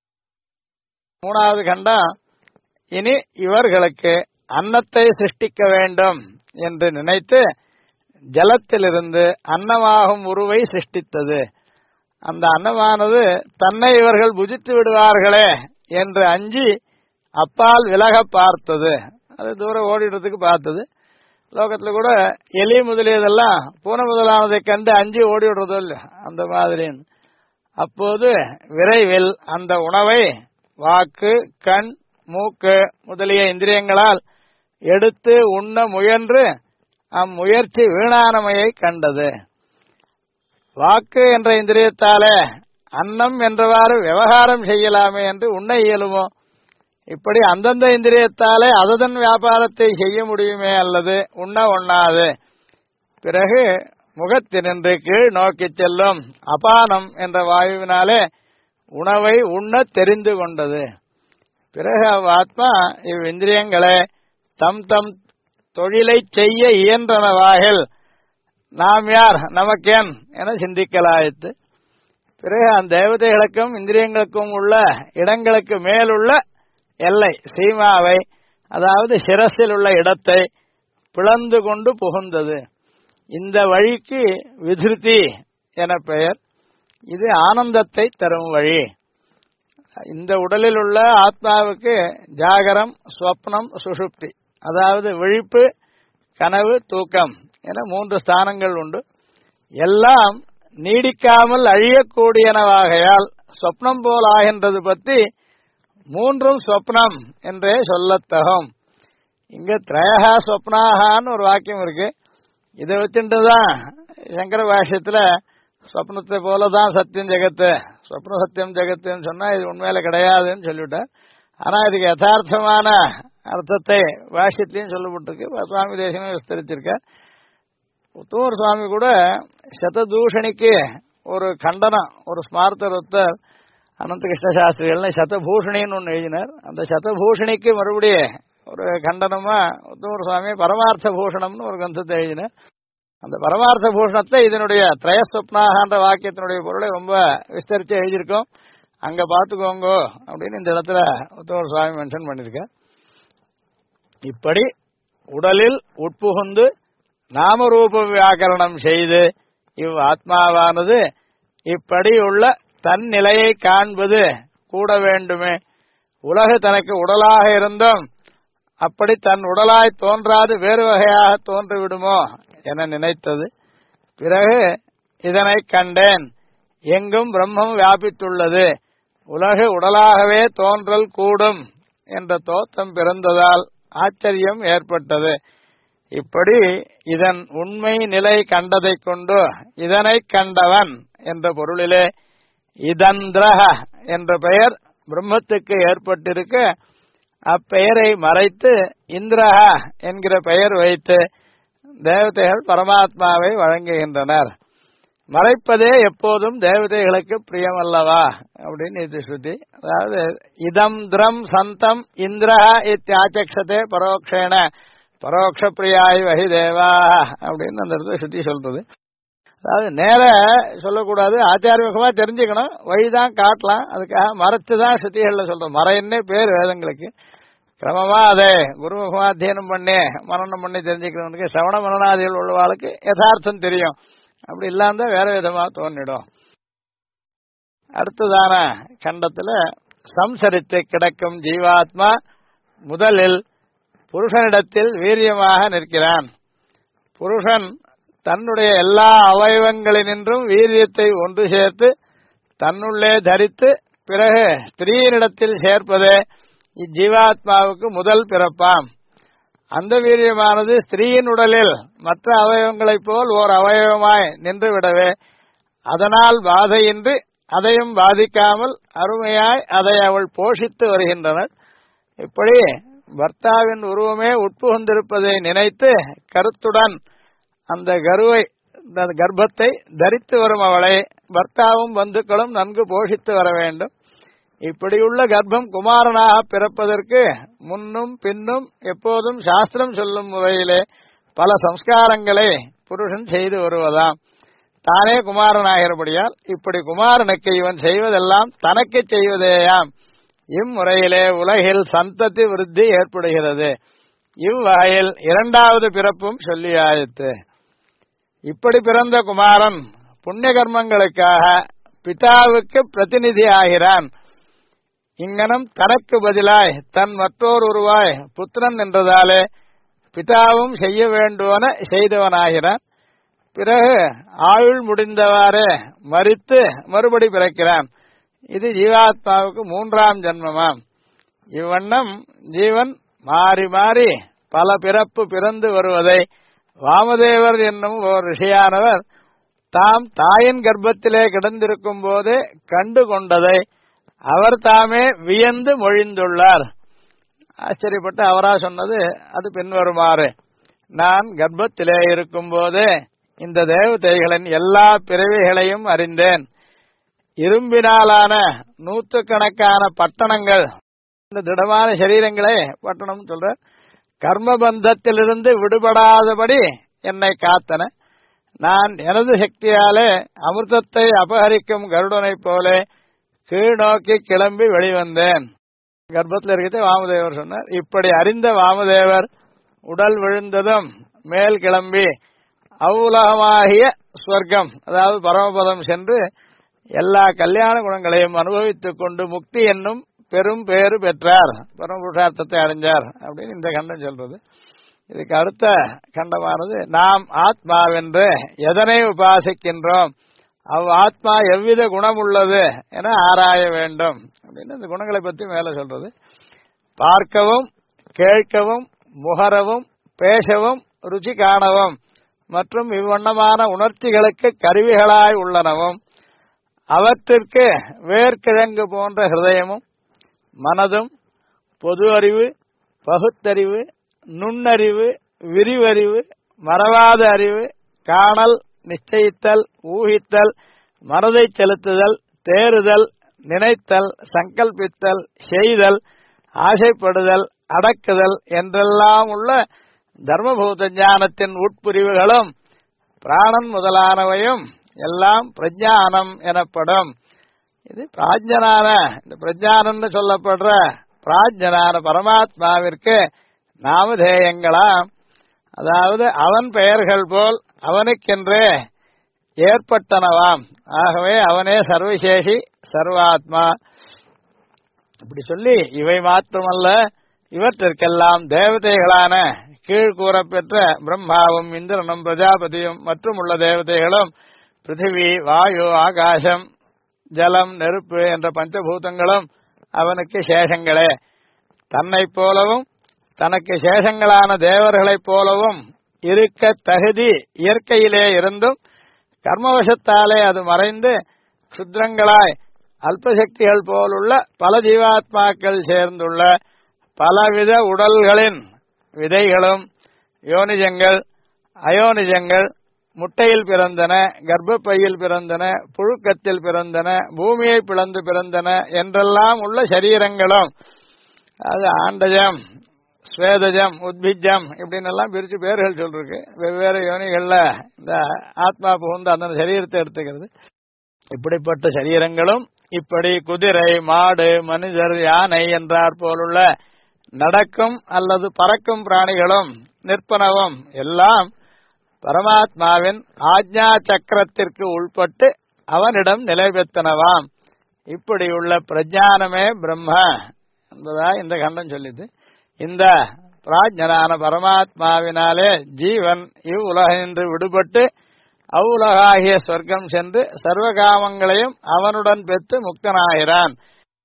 மூணாவது கண்டம், இனி இவர்களுக்கு அன்னத்தை சிருஷ்டிக்க வேண்டும் என்று நினைத்து ஜலத்திலிருந்து அன்னமாகும் உருவை சிருஷ்டித்தது. அந்த அன்னமானது தன்னை இவர்கள் புஜித்து விடுவார்களே என்று அஞ்சி அப்பால் விலக பார்த்தது. அது தூரம் ஓடிடுறதுக்கு பார்த்தது. லோகத்தில் கூட எலி முதலியதெல்லாம் பூனை முதலானதை கண்டு அஞ்சி ஓடி விடுறதோ இல்லை, அந்த மாதிரி. அப்போது விரைவில் அந்த உணவை வாக்கு கண் மூக்கு முதலிய இந்திரியங்களால் எடுத்து உண்ண முயன்று அம்முயற்சி வீணானமையை கண்டது. வாக்கு என்ற இந்திரியத்தாலே அன்னம் என்றவாறு விவகாரம் செய்யலாமே என்று உண்ண இயலுமோ? இப்படி அந்தந்த இந்திரியத்தாலே அதன் வியாபாரத்தை செய்ய முடியுமே அல்லது உண்ண ஒண்ணாது. பிறகு முகத்தினின்று கீழ் நோக்கி செல்லும் அபானம் என்ற வாயுவினாலே உணவை உண்ண தெரிந்து கொண்டது. பிறகு அவ்வாத்மா இவ்விந்திரியங்களை தம் தம் தொழிலை செய்ய இயன்றனவாகில் நாம் யார் நமக்கேன் என சிந்திக்கலாயிற்று. பிறகு அந்த தேவதைகளுக்கும் இந்திரியங்களுக்கும் உள்ள இடங்களுக்கு மேலுள்ள எல்லை சீமாவை, அதாவது சிரசில் உள்ள இடத்தை பிளந்து கொண்டு புகுந்தது. இந்த வழிக்கு விதிருதி என பெயர். இது ஆனந்தத்தை தரும் வழி. இந்த உடலில் உள்ள ஆத்மாவுக்கு ஜாகரம் ஸ்வப்னம் சுஷுப்தி அதாவது விழிப்பு, கனவு, தூக்கம் என 3 ஸ்தானங்கள் உண்டு. எல்லாம் நீடிக்காமல் அழியக்கூடியனவாகையால் சொப்னம் போல் ஆகின்றது பற்றி 3 சொப்னம் என்றே சொல்லத்தகும். இங்க திரயஹா சொப்னாகான்னு ஒரு வாக்கியம் இருக்கு. இதை வச்சுட்டுதான் சங்கர பாஷ்யத்துல சொப்னத்தை போலதான் சத்தியம் ஜெகத்து, சொப்ன சத்தியம் ஜெகத்துன்னு சொன்னா இது உண்மையில கிடையாதுன்னு சொல்லிவிட்டார். ஆனா இதுக்கு யதார்த்தமான அர்த்தத்தை பாஷ்யத்திலையும் சொல்லப்பட்டிருக்கு. சுவாமி தேசமும் விஸ்தரிச்சிருக்க. உத்தமர் சுவாமி கூட சததூஷணிக்கு ஒரு கண்டனம், ஒரு ஸ்மார்த்தர் அனந்த கிருஷ்ண சாஸ்திரிகள்னு சதபூஷணின்னு ஒன்று எழுதினார். அந்த சதபூஷணிக்கு மறுபடியும் ஒரு கண்டனமா உத்தமர் சுவாமி பரமார்த்த பூஷணம்னு ஒரு கிரந்தத்தை எழுதினார். அந்த பரமார்த்த பூஷணத்தை இதனுடைய திரயஸ்வப்னாகன்ற வாக்கியத்தினுடைய பொருளை ரொம்ப விஸ்தரிச்சு எழுதியிருக்கோம். அங்க பாத்துக்கோங்க அப்படின்னு இந்த இடத்துல உத்தமர் சுவாமி மென்ஷன் பண்ணிருக்க. இப்படி உடலில் உட்புகுந்து நாமரூப வியாக்கரணம் செய்து இவ் ஆத்மாவானது இப்படி உள்ள தன் நிலையை காண்பது கூட வேண்டுமே. உலகு தனக்கு உடலாக இருந்தும் அப்படி தன் உடலாய் தோன்றாது வேறு வகையாக தோன்றிவிடுமோ என நினைத்தது. பிறகு இதனை கண்டேன், எங்கும் பிரம்மம் வியாபித்துள்ளது, உலகு உடலாகவே தோன்றல் கூடும் என்ற தோற்றம் பிறந்ததால் ஆச்சரியம் ஏற்பட்டது. இப்படி இதன் உண்மை நிலை கண்டதைக் கொண்டு இதனை கண்டவன் என்ற பொருளிலே இதந்திரஹ என்ற பெயர் பிரம்மத்துக்கு ஏற்பட்டிருக்க, அப்பெயரை மறைத்து இந்திரஹ என்கிற பெயர் வைத்து தேவதைகள் பரமாத்மாவை வழங்குகின்றனர். மறைப்பதே எப்போதும் தேவதைகளுக்கு பிரியமல்லவா அப்படின்னு இது ஸ்ருதி. அதாவது இதம் திரம் சந்தம் இந்திரஹ இத்தியாச்சக்ஷதே பரோக்ஷேன பரோட்ச பிரியாய் வகி தேவா அப்படின்னு அந்த இடத்துல ஸ்ருதி சொல்றது. அதாவது நேர சொல்லக்கூடாது, ஆச்சாரியமுகமா தெரிஞ்சுக்கணும், வழிதான் காட்டலாம். அதுக்காக மறைச்சுதான் ஸ்ருதிகள்ல சொல்றோம். மறைன்னே பேர் வேதங்களுக்கு. கிரமமா அதை குருமுகமா அத்தியனம் பண்ணி மனநம் பண்ணி தெரிஞ்சுக்கிறவனுக்கு சிரவண மனநாதிகள் உள்ளவாளுக்கு யதார்த்தம் தெரியும். அப்படி இல்லாம வேற விதமா தோன்றிடும். அடுத்ததான கண்டத்துல சம்சரித்து கிடக்கும் ஜீவாத்மா முதலில் புருஷனிடத்தில் வீரியமாக நிற்கிறான். புருஷன் தன்னுடைய எல்லா அவயவங்களினின்றும் வீரியத்தை ஒன்று சேர்த்து தன்னுள்ளே தரித்து பிறகு ஸ்திரீனிடத்தில் சேர்ப்பதே இஜீவாத்மாவுக்கு முதல் பிறப்பாம். அந்த வீரியமானது ஸ்திரீயின் உடலில் மற்ற அவயவங்களைப் போல் ஓர் அவயவமாய் நின்று விடவே அதனால் பாதையின்றி அதையும் பாதிக்காமல் அருமையாய் அதை அவள் போஷித்து வருகின்றனர். இப்படி பர்த்தாவின் உருவமே உட்புகுந்திருப்பதை நினைத்து கருத்துடன் அந்த கர்ப்பத்தை தரித்து வரும் அவளை பர்த்தாவும் பந்துக்களும் நன்கு போஷித்து வர வேண்டும். இப்படியுள்ள கர்ப்பம் குமாரனாக பிறப்பதற்கு முன்னும் பின்னும் எப்போதும் சாஸ்திரம் சொல்லும் முறையிலே பல சம்ஸ்காரங்களை புருஷன் செய்து வருவதாம். தானே குமாரனாகிறபடியால் இப்படி குமாரனுக்கு இவன் செய்வதெல்லாம் தனக்கு செய்வதேயாம். இம்முறையிலே உலகில் சந்ததி விருத்தி ஏற்படுகிறது. இவ்வகையில் இரண்டாவது பிறப்பும் சொல்லியாயிற்று. இப்படி பிறந்த குமாரன் புண்ணிய கர்மங்களுக்காக பிதாவுக்கு பிரதிநிதி ஆகிறான். இங்கனம் தனக்கு பதிலாய் தன் மற்றோர் உருவாய் புத்திரன் என்றதாலே பிதாவும் செய்ய வேண்டுவன செய்தவனாகிறான். பிறகு ஆயுள் முடிந்தவாறே மரித்து மறுபடி பிறக்கிறான். இது ஜீவாத்மாவுக்கு 3ஆம் ஜன்மமாம். இவ்வண்ணம் ஜீவன் மாறி மாறி பல பிறப்பு பிறந்து வருவதை வாமதேவர் என்னும் ஓர் ரிஷியானவர் தாம் தாயின் கர்ப்பத்திலே கிடந்திருக்கும் போதே கண்டு கொண்டதை அவர் தாமே வியந்து மொழிந்துள்ளார். ஆச்சரியப்பட்டு அவரா சொன்னது அது பின்வருமாறு: நான் கர்ப்பத்திலே இருக்கும் போதே இந்த தேவதைகளின் எல்லா பிறவிகளையும் அறிந்தேன். இரும்பினாலான நூற்றுக்கணக்கான பட்டணங்கள், இந்த திடமான சரீரங்களே பட்டணம் சொல்ற, கர்மபந்தத்திலிருந்து விடுபடாதபடி என்னை காத்தன. நான் எனது சக்தியாலே அமிர்தத்தை அபகரிக்கும் கருடனைப் போலே கீழ் நோக்கி கிளம்பி வெளிவந்தேன். கர்ப்பத்தில் இருக்கிறது வாமதேவர் சொன்னார். இப்படி அறிந்த வாமதேவர் உடல் விழுந்ததும் மேல் கிளம்பி அவ்வுலகமாகிய ஸ்வர்க்கம், அதாவது பரமபதம் சென்று எல்லா கல்யாண குணங்களையும் அனுபவித்துக் கொண்டு முக்தி என்னும் பெரும் பேறு பெற்றார், பரம புருஷார்த்தத்தை அடைஞ்சார் அப்படின்னு இந்த கண்டம் சொல்றது. இதுக்கு அடுத்த கண்டமானது நாம் ஆத்மாவென்று எதனை உபாசிக்கின்றோம், அவ் ஆத்மா எவ்வித குணம் உள்ளது என ஆராய வேண்டும் அப்படின்னு இந்த குணங்களை பற்றி மேல சொல்றது. பார்க்கவும் கேட்கவும் முகரவும் பேசவும் ருச்சி காணவும் மற்றும் இவ்வண்ணமான உணர்ச்சிகளுக்கு கருவிகளாய் உள்ளனவும் அவற்றிற்கு வேர்க்கிழங்கு போன்ற ஹிருதயமும் மனதும் பொது அறிவு பகுத்தறிவு நுண்ணறிவு விரிவறிவு மறவாத அறிவு காணல் நிச்சயித்தல் ஊகித்தல் மனதை செலுத்துதல் தேறுதல் நினைத்தல் சங்கல்பித்தல் செய்தல் ஆசைப்படுதல் அடக்குதல் என்றெல்லாம் உள்ள தர்மபூத ஞானத்தின் உட்பிரிவுகளும் பிராணன் முதலானவையும் எல்லாம் பிரஜானம் எனப்படும். இது பிராஜ்ஞனான இந்த பிரஜானன்னு சொல்லப்படுற பிராஜ்ஞனான பரமாத்மாவிற்கு நாமதேயங்களாம். அதாவது அவன் பெயர்கள் போல் அவனுக்கென்றே ஏற்பட்டனவாம். ஆகவே அவனே சர்வசேஷி சர்வாத்மா. இப்படி சொல்லி இவை மாத்திரமல்ல, இவற்றிற்கெல்லாம் தேவதைகளான கீழ் கூறப்பெற்ற பிரம்மாவும் இந்திரனும் பிரஜாபதியும் மற்றும் உள்ள தேவதைகளும் பிருத்திவி வாயு ஆகாசம் ஜலம் நெருப்பு என்ற பஞ்சபூதங்களும் அவனுக்கு சேஷங்களே. தன்னை போலவும் தனக்கு சேஷங்களான தேவர்களைப் போலவும் இருக்க தகுதி இயற்கையிலே இருந்தும் கர்மவசத்தாலே அது மறைந்து சுத்ரங்களாய் அல்பசக்திகள் போலுள்ள பல ஜீவாத்மாக்கள் சேர்ந்துள்ள பலவித உடல்களின் விதைகளும் யோனிஜங்கள் அயோனிஜங்கள் முட்டையில் பிறந்தன, கர்ப்பப்பையில் பிறந்தன, புழுக்கத்தில் பிறந்தன, பூமியை பிளந்து பிறந்தன என்றெல்லாம் உள்ள சரீரங்களும், அது ஆண்டஜம் ஸ்வேதஜம் உத்பிஜம் இப்படின்னு எல்லாம் பிரிச்சு பேர்கள் சொல்லிருக்கு. வெவ்வேறு யோனிகள்ல இந்த ஆத்மா புகுந்து அந்த சரீரத்தை எடுத்துக்கிறது. இப்படிப்பட்ட சரீரங்களும் இப்படி குதிரை மாடு மனிதர் யானை என்றார் போலுள்ள நடக்கும் அல்லது பறக்கும் பிராணிகளும் நிற்பனவும் எல்லாம் பரமாத்மாவின் ஆஜ்ஞா சக்கரத்திற்கு உள்பட்டு அவனிடம் நிலை பெற்றனவாம். இப்படியுள்ள பிரஜானமே பிரம்ம என்பதா இந்த கண்டம் சொல்லிது. இந்த பிராஜ்ஞனான பரமாத்மாவினாலே ஜீவன் இவ்வுலகின்று விடுபட்டு அவ்வுலகாகிய சொர்க்கம் சென்று சர்வகாமங்களையும் அவனுடன் பெற்று முக்தனாகிறான்.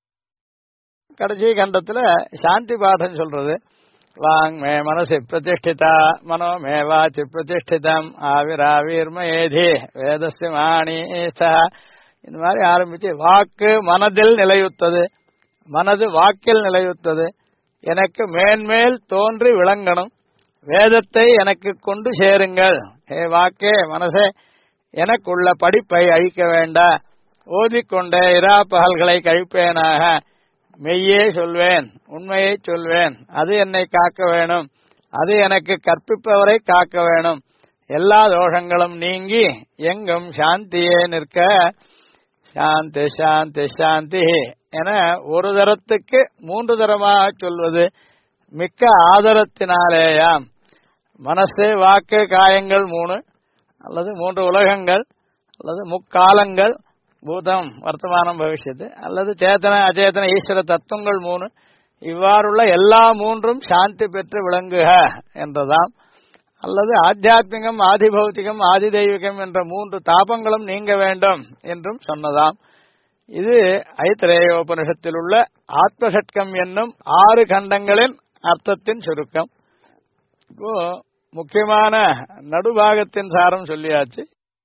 கடைசி கண்டத்துல சாந்தி பாடம் சொல்றது. வாங் மே மனசி பிரதிஷ்டிதா மனோ மே வாசி பிரதிஷ்டிதம் ஆவிராவிர்மேதி வேதஸ்ய மாணீசா. இந்த மாதிரி ஆரம்பிச்சு வாக்கு மனதில் நிலையுத்தது, மனது வாக்கில் நிலையுத்தது, எனக்கு மேன்மேல் தோன்றி விளங்கணும், வேதத்தை எனக்கு கொண்டு சேருங்கள். ஹே வாக்கே மனசே, எனக்குள்ள படிப்பை அழிக்க வேண்டா, ஓதிக்கொண்டே இராப்பகல்களை கழிப்பேனாக, மெய்யே சொல்வேன் உண்மையை சொல்வேன், அது என்னை காக்க வேணும், அது எனக்கு கற்பிப்பவரை காக்க வேணும், எல்லா தோஷங்களும் நீங்கி எங்கும் சாந்தியே நிற்க. சாந்தி சாந்தி சாந்தி என ஒரு தரத்துக்கு 3 தரமாக சொல்வது மிக்க ஆதரத்தினாலேயாம். மனசு வாக்கு காயங்கள் 3 அல்லது 3 உலகங்கள் அல்லது முக்காலங்கள் பூதம் வர்த்தமானம் பவிஷ்யத்து அல்லது சேத்தன அச்சேதன ஈஸ்வர தத்துவங்கள் 3, இவ்வாறுள்ள எல்லா 3ம் சாந்தி பெற்று விளங்குக என்றதாம். அல்லது ஆத்தியாத்மிகம் ஆதிபௌத்திகம் ஆதி தெய்வீகம் என்ற 3 தாபங்களும் நீங்க வேண்டும் என்றும் சொன்னதாம். இது ஐத்திரேயோபனிஷத்தில் உள்ள ஆத்மசட்கம் என்னும் 6 கண்டங்களின் அர்த்தத்தின் சுருக்கம். இப்போ முக்கியமான நடுபாகத்தின் சாரம் சொல்லியாச்சு.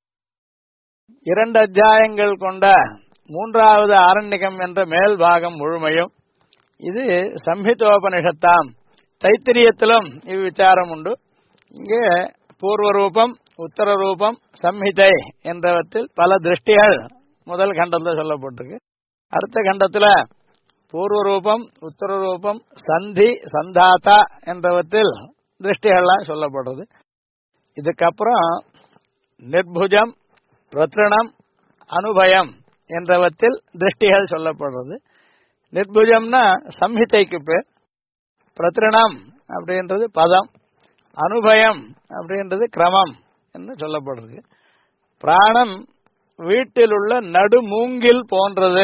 2 அத்தியாயங்கள் கொண்ட 3வது ஆரண்யகம் என்ற மேல் பாகம் முழுமையும் இது சம்ஹிதோபனிஷத்தாம். தைத்திரியத்திலும் இவ்விச்சாரம் உண்டு. இங்கே பூர்வ ரூபம் உத்தர ரூபம் சம்ஹிதை என்றவற்றில் பல திருஷ்டிகள் முதல் கண்டத்தில் சொல்லப்பட்டிருக்கு. அடுத்த கண்டத்தில் பூர்வ ரூபம் உத்தர ரூபம் சந்தி சந்தாத்தா என்றவற்றில் திருஷ்டிகள்லாம் சொல்லப்படுறது. இதுக்கப்புறம் நிர்புஜம் பிரத்ரணம் அனுபயம் என்றவற்றில் திருஷ்டிகள் சொல்லப்படுறது. நிர்புஜம்னா சம்ஹிதைக்கு பேர், பிரத்ரணம் அப்படின்றது பதம், அனுபயம் அப்படின்றது கிரமம் என்று சொல்லப்படுறது. பிராணன் வீட்டில் உள்ள நடு மூங்கில் போன்றது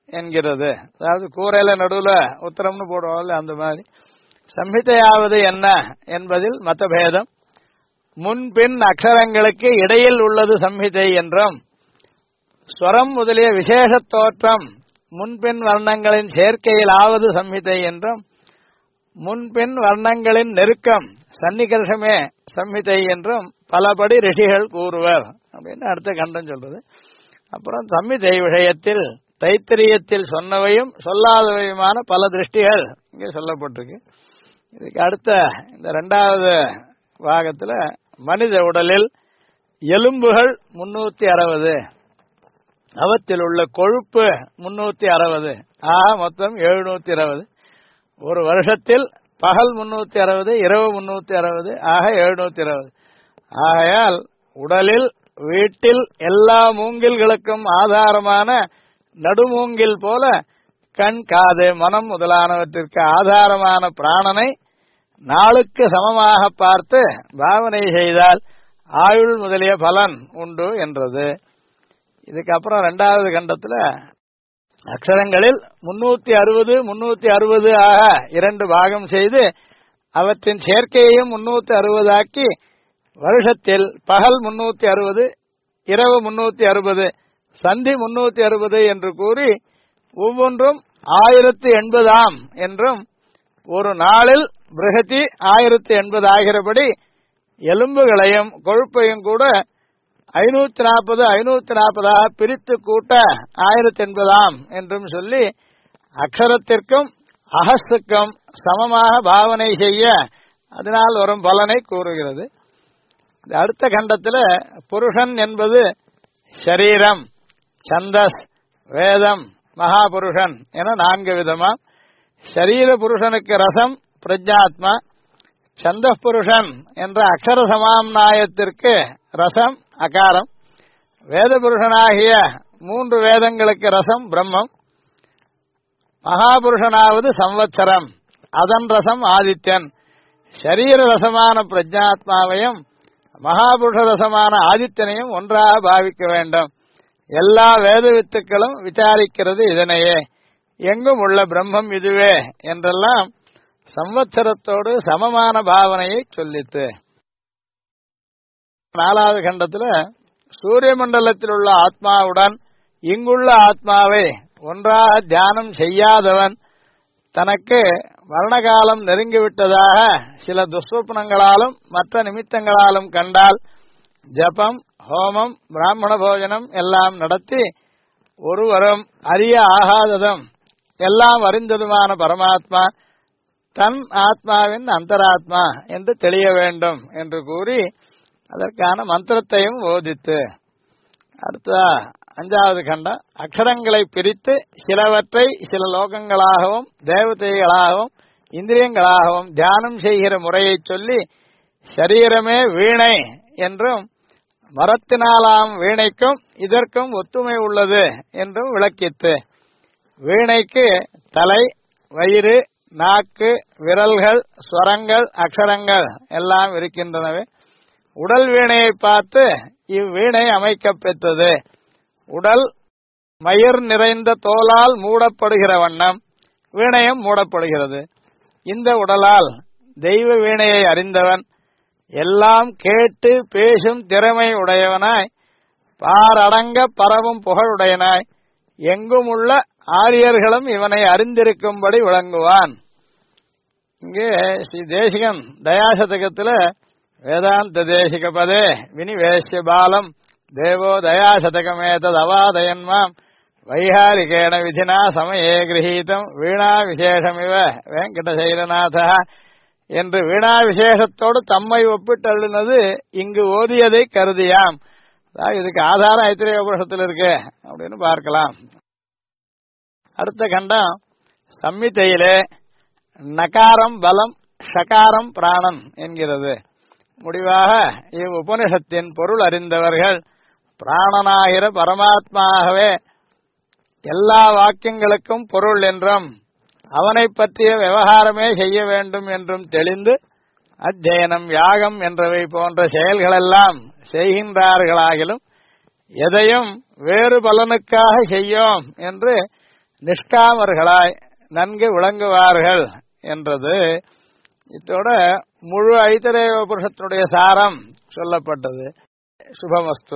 என்கிறது. அதாவது கூரையில நடுவுல உத்தரம்னு போடுவோம்ல, அந்த மாதிரி. சம்ஹிதையாவது என்ன என்பதில் மதபேதம். முன்பின் அக்ஷரங்களுக்கு இடையில் உள்ளது சம்ஹிதை என்றும், ஸ்வரம் முதலிய விசேஷ தோற்றம் முன்பின் வர்ணங்களின் சேர்க்கையில் ஆவது சம்ஹிதை என்றும், முன்பின் வர்ணங்களின் நெருக்கம் சன்னிகர்ஷமே சம்ஹிதை என்றும் பலபடி ரிஷிகள் கூறுவர் அப்படின்னு அடுத்த கண்டம் சொல்றது. அப்புறம் சம்ஹிதை விஷயத்தில் தைத்திரியத்தில் சொன்னவையும் சொல்லாதவையுமான பல திருஷ்டிகள் இங்கே சொல்லப்பட்டிருக்கு. இதுக்கு அடுத்த இந்த 2வது பாகத்துல மனித உடலில் எலும்புகள் 360, அவற்றில் உள்ள கொழுப்பு 360, ஆக மொத்தம் 720. ஒரு வருஷத்தில் பகல் 360, இரவு 360, ஆக 720. ஆகையால் உடலில் வீட்டில் எல்லா மூங்கில்களுக்கும் ஆதாரமான நடுமூங்கில் போல கண், காது, மனம் முதலானவற்றிற்கு ஆதாரமான பிராணனை நாளுக்கு சமமாக பார்த்து பாவனை செய்தால் ஆயுள் முதலிய பலன் உண்டு என்றது. இதுக்கப்புறம் 2வது கண்டத்துல அக்ஷரங்களில் 360 360 ஆக 2 பாகம் செய்து அவற்றின் சேர்க்கையையும் 360 ஆக்கி வருஷத்தில் பகல் 360, இரவு 360, சந்தி 360 என்று கூறி ஒவ்வொன்றும் 1080 என்றும், ஒரு நாளில் பிருகதி 1080 ஆகிறபடி எலும்புகளையும் கொழுப்பையும் கூட 540 540 பிரித்து கூட்ட 1080 என்றும் சொல்லி அக்ஷரத்திற்கும் அகஸுக்கும் சமமாக பாவனை செய்ய அதனால் வரும் பலனை கூறுகிறது. அடுத்த கண்டத்தில் புருஷன் என்பது ஷரீரம், சந்தஸ், வேதம், மகாபுருஷன் என 4 விதமா. ஷரீர புருஷனுக்கு ரசம் பிரஜாத்மா, சந்த புருஷன் என்ற அக்ஷர சமாம்நாயத்திற்கு ரசம் அகாரம், வேத புருஷனாகிய 3 வேதங்களுக்கு ரசம் பிரம்மம், மகாபுருஷனாவது சம்வத்சரம், அதன் ரசம் ஆதித்யன். ஷரீர ரசமான பிரஜாத்மாவையும் மகாபுருஷ ரசமான ஆதித்யனையும் ஒன்றாக பாவிக்க வேண்டும். எல்லா வேத வித்துக்களும் விசாரிக்கிறது இதனையே. எங்கும் உள்ள பிரம்மம் இதுவே என்றெல்லாம் சம்வத்சரத்தோடு சமமான பாவனையை சொல்லித்து. 4வது கண்டத்துல சூரிய மண்டலத்தில் உள்ள ஆத்மாவுடன் இங்குள்ள ஆத்மாவை ஒன்றாக தியானம் செய்யாதவன் தனக்கு மரணகாலம் நெருங்கிவிட்டதாக சில துஸ்வப்னங்களாலும் மற்ற நிமித்தங்களாலும் கண்டால் ஜபம், ஹோமம், பிராமண போஜனம் எல்லாம் நடத்தி ஒருவரும் அறிய ஆகாததும் எல்லாம் அறிந்ததுமான பரமாத்மா தன் ஆத்மாவின் அந்தராத்மா என்று தெளிய வேண்டும் என்று கூறி அதற்கான மந்திரத்தையும் ஓதித்து. அடுத்த 5வது கண்டம் அக்ஷரங்களை பிரித்து சிலவற்றை சில லோகங்களாகவும் தேவதைகளாகவும் இந்திரியங்களாகவும் தியானம் செய்கிற முறையை சொல்லி சரீரமே வீணை என்றும் மரத்தினாலாம் வீணைக்கும் இதற்கும் ஒத்துமை உள்ளது என்றும் விளக்கித்து. வீணைக்கு தலை, வயிறு, நாக்கு, விரல்கள், ஸ்வரங்கள், அக்ஷரங்கள் எல்லாம் இருக்கின்றனவே. உடல் வீணையை பார்த்து இவ்வீணை அமைக்கப்பெற்றது. உடல் மயிர் நிறைந்த தோலால் மூடப்படுகிற வண்ணம் வீணையும் மூடப்படுகிறது. இந்த உடலால் தெய்வ வீணையை அறிந்தவன் எல்லாம் கேட்டு பேசும் திறமை உடையவனாய் பாரடங்க பரவும் புகழுடையனாய் எங்கும் உள்ள ஆரியர்களும் இவனை அறிந்திருக்கும்படி விளங்குவான். இங்கே ஸ்ரீ தேசிகன் தயாசதகத்தில் வேதாந்த தேசிக பதே வினிவேஷ்ய பாலம் தேவோ தயாசதகமேதத் அவாதயன்மாம் வைஹாரிகேண விதினா சமயே கிரகீதம் வீணா விசேஷமிவ வெங்கடசைலநாத என்று வீணா விசேஷத்தோடு தம்மை ஒப்பிட்டள்ளினது இங்கு ஓதியதை கருதியாம். இதுக்கு ஆதாரம் ஐத்திரேய உபனிஷத்தில் இருக்கு அப்படின்னு பார்க்கலாம். அடுத்த கண்டம் சம்மிதையிலே நகாரம் பலம், ஷகாரம் பிராணன் என்கிறது. முடிவாக இவ்வுபனிஷத்தின் பொருள் அறிந்தவர்கள் பிராணனாகிற பரமாத்மாகவே எல்லா வாக்கியங்களுக்கும் பொருள் என்றும் அவனை பற்றிய விவகாரமே செய்ய வேண்டும் என்றும் தெளிந்து அத்தியனம், யாகம் என்றவை போன்ற செயல்களெல்லாம் செய்கின்றார்களாகிலும் எதையும் வேறு பலனுக்காக செய்யோம் என்று நிஷ்காமர்களாய் நன்கு விளங்குவார்கள் என்றது. இதோட முழு ஐதரேய உபனிஷத்தினுடைய சாரம் சொல்லப்பட்டது. சுபமஸ்து.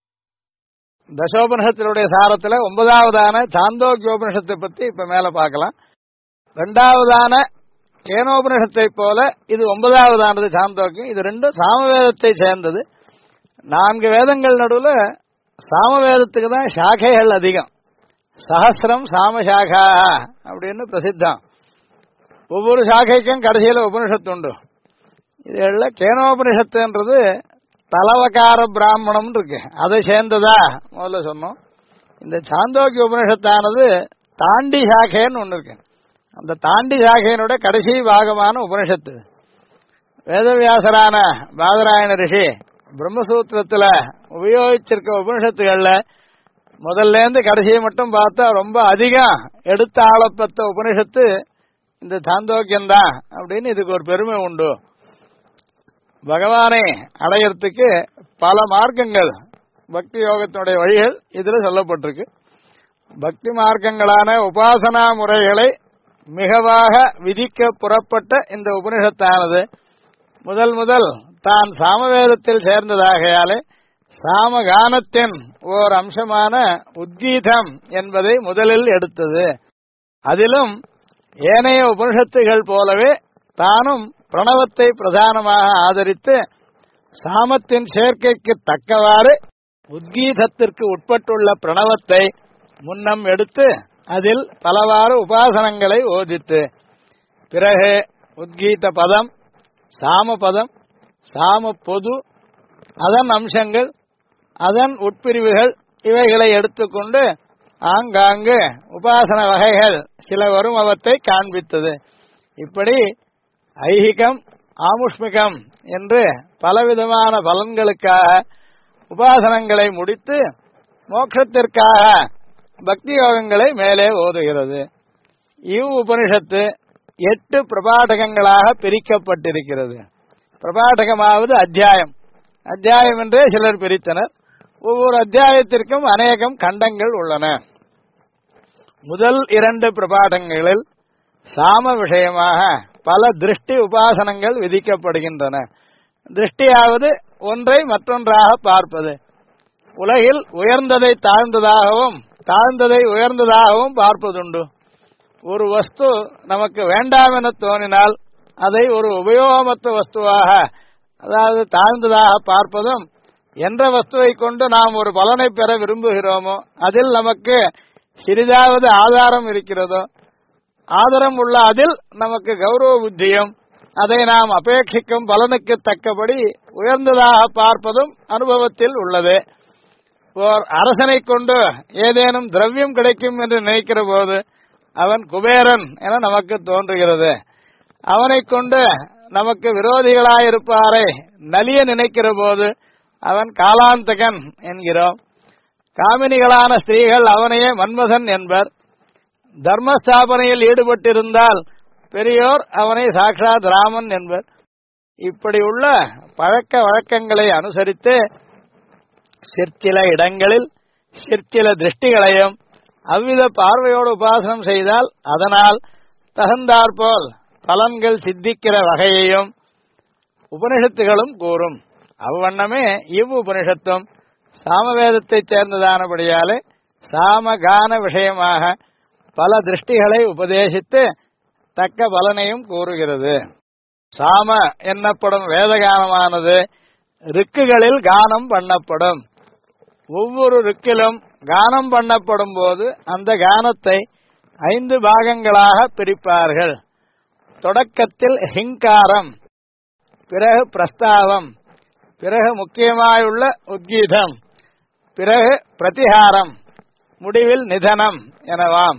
தசோபனிஷத்தினுடைய சாரத்துல 9வதான சாந்தோக்கியோபனிஷத்தை பத்தி இப்ப மேல பார்க்கலாம். 2வதான கேனோபனிஷத்தை போல இது 9வதானது சாந்தோக்கியம். இது ரெண்டும் சாமவேதத்தை சேர்ந்தது. 4 வேதங்கள் நடுவுல சாமவேதத்துக்கு தான் சாக்கைகள் அதிகம். சஹசிரம் சாமசாகா அப்படின்னு பிரசித்தம். ஒவ்வொரு சாக்கைக்கும் கடைசியில உபனிஷத்து உண்டு. இதுல கேனோபனிஷத்துன்றது தலவகார பிராமணம் இருக்கு, அதை சேர்ந்ததா முதல்ல சொன்னோம். இந்த சாந்தோக்கிய உபனிஷத்தானது தாண்டி சாக்கைன்னு ஒண்ணு இருக்கு. அந்த தாண்டி சாக்கையினுடைய கடைசி பாகமான உபனிஷத்து. வேதவியாசரான பாதராயண ரிஷி பிரம்மசூத்திரத்துல உபயோகிச்சிருக்க உபனிஷத்துகள்ல முதல்ல இருந்து கடைசியை மட்டும் பார்த்தா ரொம்ப அதிகம் எடுத்த ஆளப்பட்ட உபனிஷத்து இந்த சாந்தோக்கியம்தான் அப்படின்னு இதுக்கு ஒரு பெருமை உண்டு. பகவானை அடையறதுக்கு பல மார்க்கங்கள், பக்தி யோகத்தினுடைய வழிகள் இதுல சொல்லப்பட்டிருக்கு. பக்தி மார்க்கங்களான உபாசனா முறைகளை மிகவாக விதிக்க புறப்பட்ட இந்த உபனிஷத்தானது முதல் தான் சாமவேதத்தில் சேர்ந்ததாகையாலே சாமகானத்தின் ஓர் அம்சமான உத்கீதம் என்பதை முதலில் எடுத்தது. அதிலும் ஏனைய உபனிஷத்துகள் போலவே தானும் பிரணவத்தை பிரதானமாக ஆதரித்து சாமத்தின் சேர்க்கைக்கு தக்கவாறு உத்கீதத்திற்கு உட்பட்டுள்ள பிரணவத்தை முன்னம் எடுத்து அதில் பலவாறு உபாசனங்களை ஓதித்து பிறகு உத்கீத பதம், சாம பதம், சாம பொது, அதன் அம்சங்கள், அதன் உட்பிரிவுகள் இவைகளை எடுத்துக்கொண்டு ஆங்காங்கு உபாசன வகைகள் சில வரும் அவற்றை காண்பித்தது. இப்படி ஐஹிகம், ஆமுஷ்மிகம் என்று பலவிதமான பலன்களுக்காக உபாசனங்களை முடித்து மோட்சத்திற்காக பக்தி யோகங்களை மேலே ஓதுகிறது. இவ் உபனிஷத்து 8 பிரபாடகங்களாக பிரிக்கப்பட்டிருக்கிறது. பிரபாடகமாவது அத்தியாயம். அத்தியாயம் என்றே சிலர் பிரித்தனர். ஒவ்வொரு அத்தியாயத்திற்கும் அநேகம் கண்டங்கள் உள்ளன. முதல் 2 பிரபாடங்களில் சாம விஷயமாக பல திருஷ்டி உபாசனங்கள் விதிக்கப்படுகின்றன. திருஷ்டியாவது ஒன்றை மற்றொன்றாக பார்ப்பது. உலகில் உயர்ந்ததை தாழ்ந்ததாகவும் தாழ்ந்ததை உயர்ந்ததாகவும் பார்ப்பதுண்டு. ஒரு வஸ்து நமக்கு வேண்டாம் என தோன்றினால் அதை ஒரு உபயோகமற்ற வஸ்துவாக, அதாவது தாழ்ந்ததாக பார்ப்பதும், என்ற வஸ்துவை கொண்டு நாம் ஒரு பலனை பெற விரும்புகிறோமோ அதில் நமக்கு சிறிதாவது ஆதாரம் இருக்கிறதோ, ஆதாரம் உள்ள அதில் நமக்கு கௌரவ புத்தியும், அதை நாம் அபேட்சிக்கும் பலனுக்கு தக்கபடி உயர்ந்ததாக பார்ப்பதும் அனுபவத்தில் உள்ளது. ஓர் அரசனை கொண்டு ஏதேனும் திரவியம் கிடைக்கும் என்று நினைக்கிற போது அவன் குபேரன் என நமக்கு தோன்றுகிறது. அவனை கொண்டு நமக்கு விரோதிகளாயிருப்பாரை நலிய நினைக்கிற போது அவன் காலாந்தகன் என்கிறோம். காமினிகளான ஸ்திரீகள் அவனையே மன்மதன் என்பர். தர்மஸ்தாபனையில் ஈடுபட்டிருந்தால் பெரியோர் அவனை சாட்சாத் ராமன் என்பர். இப்படி உள்ள பழக்க வழக்கங்களை அனுசரித்து சிற்சில இடங்களில் சிற்சில திருஷ்டிகளையும் அவ்வித பார்வையோடு உபாசனம் செய்தால் அதனால் தகுந்தாற்போல் பலன்கள் சித்திக்கிற வகையையும் உபனிஷத்துகளும் கூறும். அவ்வண்ணமே இவ் உபனிஷத்தும் சாமவேதத்தைச் சேர்ந்ததானபடியாலே சாமகான விஷயமாக பல திருஷ்டிகளை உபதேசித்து தக்க பலனையும் கூறுகிறது. சாம என்னப்படும் வேதகானமானது ரிக்குகளில் கானம் பண்ணப்படும். ஒவ்வொரு ரிக்கிலும் கானம் பண்ணப்படும் போது அந்த கானத்தை 5 பாகங்களாக பிரிப்பார்கள். தொடக்கத்தில் ஹிங்காரம், பிறகு பிரஸ்தாவம், பிறகு முக்கியமாயுள்ள உத்கீதம், பிறகு பிரதிஹாரம், முடிவில் நிதனம் எனவாம்.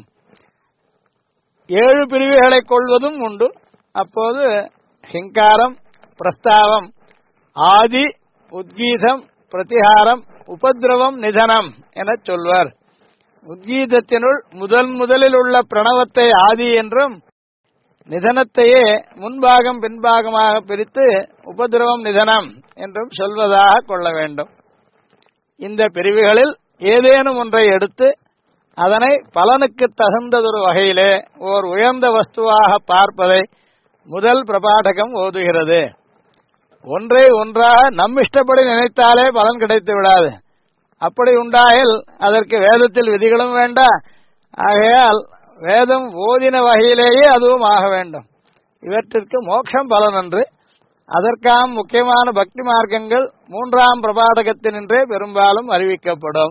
7 பிரிவுகளை கொள்வதும் உண்டு. அப்போது ஹிங்காரம், பிரஸ்தாவம், ஆதி, உத்கீதம், பிரதிஹாரம், உபதிரவம், நிதனம் என சொல்வர். உத்கீதத்தினுள் முதலில் உள்ள பிரணவத்தை ஆதி என்றும் நிதனத்தையே முன்பாகம் பின்பாகமாக பிரித்து உபதிரவம் நிதனம் என்றும் சொல்வதாக கொள்ள வேண்டும். இந்த பிரிவுகளில் ஏதேனும் ஒன்றை எடுத்து அதனை பலனுக்கு தகுந்ததொரு வகையிலே ஓர் உயர்ந்த வஸ்துவாக பார்ப்பதை முதல் பிரபாடகம் ஓதுகிறது. ஒன்றை ஒன்றாக நம்மிஷ்டப்படி நினைத்தாலே பலன் கிடைத்து விடாது. அப்படி உண்டாயில் அதற்கு வேதத்தில் விதிகளும் வேண்டாம். ஆகையால் வேதம் ஓதின வகையிலேயே அதுவும் ஆக வேண்டும். இவற்றிற்கு மோட்சம் பலன் என்று அதற்காம் முக்கியமான பக்தி மார்க்கங்கள் மூன்றாம் பிரபாடகத்தினின்றே பெரும்பாலும் அறிவிக்கப்படும்.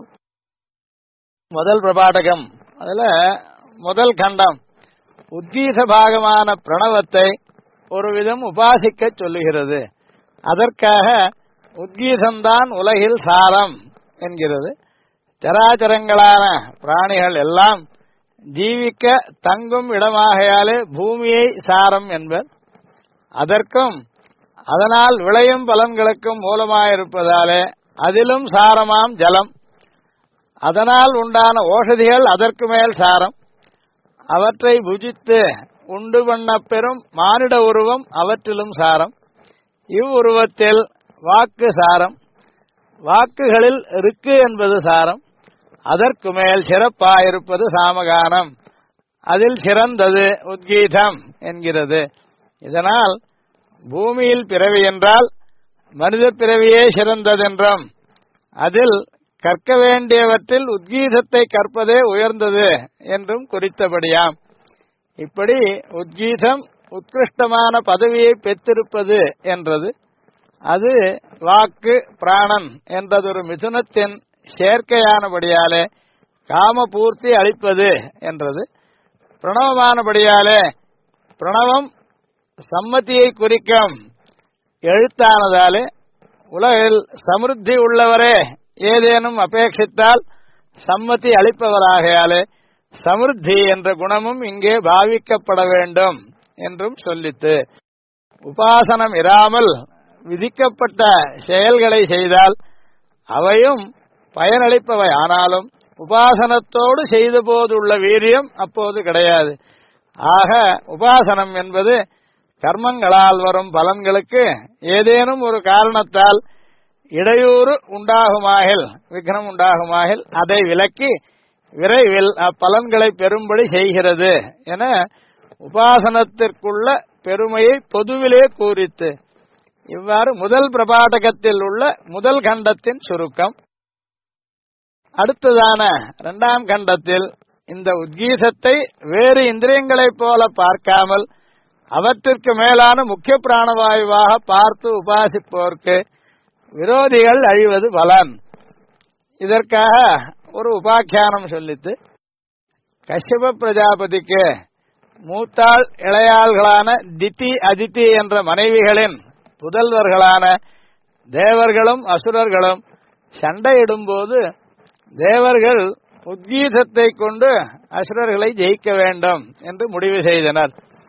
முதல் பிரபாடகம், அதுல முதல் கண்டம் உத்கீத பாகமான பிரணவத்தை ஒரு விதம் உபாசிக்க சொல்லுகிறது. அதற்காக உத்கீதம்தான் உலகில் சாரம் என்கிறது. சராச்சரங்களான பிராணிகள் எல்லாம் ஜீவிக்க தங்கும் இடமாகையாலே பூமியை சாரம் என்பர். அதற்கும் அதனால் விளையும் பலன்களுக்கும் மூலமாயிருப்பதாலே அதிலும் சாரமாம் ஜலம். அதனால் உண்டான ஓஷதிகள் அதற்கு மேல் சாரம். அவற்றை புஜித்து உண்டு பண்ண பெறும் மானிட உருவம் அவற்றிலும் சாரம். இவ்வுருவத்தில் வாக்கு சாரம். வாக்குகளில் ருக்கு என்பது சாரம். அதற்கு மேல் சிறப்பாயிருப்பது சாமகானம். அதில் சிறந்தது உத்கீதம் என்கிறது. இதனால் பூமியில் பிறவி என்றால் மனித பிறவியே சிறந்ததென்றும் அதில் கற்க வேண்டியவற்றில் உத்கீதத்தை கற்பதே உயர்ந்தது என்றும் குறித்தபடியாம். இப்படி உத்கீதம் உத்கிருஷ்டமான பதவியை பெற்றிருப்பது என்றது. அது வாக்கு பிராணன் என்றதொரு மிதுனத்தின் சேர்க்கையானபடியாலே காமபூர்த்தி அளிப்பது என்றது. பிரணவமானபடியாலே பிரணவம் சம்மதியை குறிக்கும் எழுத்தானதாலே உலகில் சமிருத்தி உள்ளவரே ஏதேனும் அபேட்சித்தால் சம்மதி அளிப்பவராகையாலே சமிருத்தி என்ற குணமும் இங்கே பாவிக்கப்பட வேண்டும் என்றும் சொல்லித்து, உபாசனம் இராமல் விதிக்கப்பட்ட செயல்களை செய்தால் அவையும் பயனளிப்பவை. ஆனாலும் உபாசனத்தோடு செய்த போது உள்ள வீரியம் அப்போது கிடையாது. ஆக உபாசனம் என்பது கர்மங்களால் வரும் பலன்களுக்கு ஏதேனும் ஒரு காரணத்தால் இடையூறு உண்டாகுமாகில், விக்னம் உண்டாகுமாகில் அதை விலக்கி விரைவில் அப்பலன்களை பெறும்படி செய்கிறது என உபாசனத்திற்குள்ள பெருமையை பொதுவிலே கூறித்து, இவ்வாறு முதல் பிரபாடகத்தில் உள்ள முதல் கண்டத்தின் சுருக்கம். அடுத்ததான இரண்டாம் கண்டத்தில் இந்த உத்கீதத்தை வேறு இந்திரியங்களைப் போல பார்க்காமல் அவற்றிற்கு மேலான முக்கிய பிராணவாயுவாக பார்த்து உபாசிப்போர்க்கு விரோதிகள் அழிவது பலன். இதற்காக ஒரு உபாக்கியானம் சொல்லித்து, கஷ்யப பிரஜாபதிக்கு மூத்தாள் இளையாள்களான திதி அதிதி என்ற மனைவிகளின் புதல்வர்களான தேவர்களும் அசுரர்களும் சண்டையிடும்போது தேவர்கள் உத்கீதத்தை கொண்டு அசுரர்களை ஜெயிக்க வேண்டும் என்று முடிவு செய்தனர்.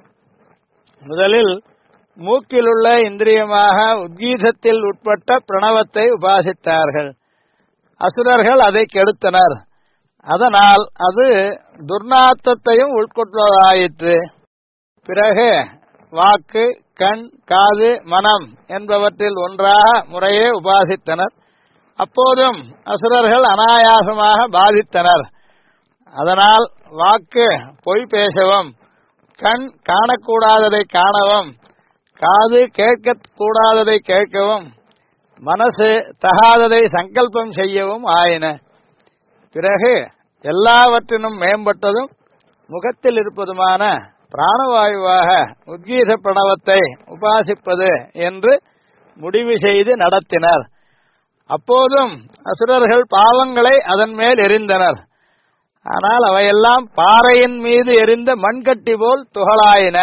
முதலில் மூக்கிலுள்ள இந்திரியமாக உத்கீதத்தில் உட்பட்ட பிரணவத்தை உபாசித்தார்கள். அசுரர்கள் அதை கெடுத்தனர். அதனால் அது துர்நாத்தத்தையும் உட்கொண்டதாயிற்று. பிறகு வாக்கு, கண், காது, மனம் என்பவற்றில் ஒன்றாக முறையே உபாசித்தனர். அப்போதும் அசுரர்கள் அனாயாசமாக பாதித்தனர். அதனால் வாக்கு பொய் பேசவும், கண் காணக்கூடாததை காணவும், காது கேட்கக்கூடாததை கேட்கவும், மனசு தகாததை சங்கல்பம் செய்யவும் ஆயின. பிறகு எல்லாவற்றினும் மேம்பட்டதும் முகத்தில் இருப்பதுமான பிராணவாயுவாக உத்கீத பிரணவத்தை உபாசிப்பது என்று முடிவு செய்து நடத்தினர். அப்போதும் அசுரர்கள் பாவங்களை அதன் மேல் எறிந்தனர். ஆனால் அவையெல்லாம் பாறையின் மீது எரிந்த மண்கட்டி போல் துகளாயின.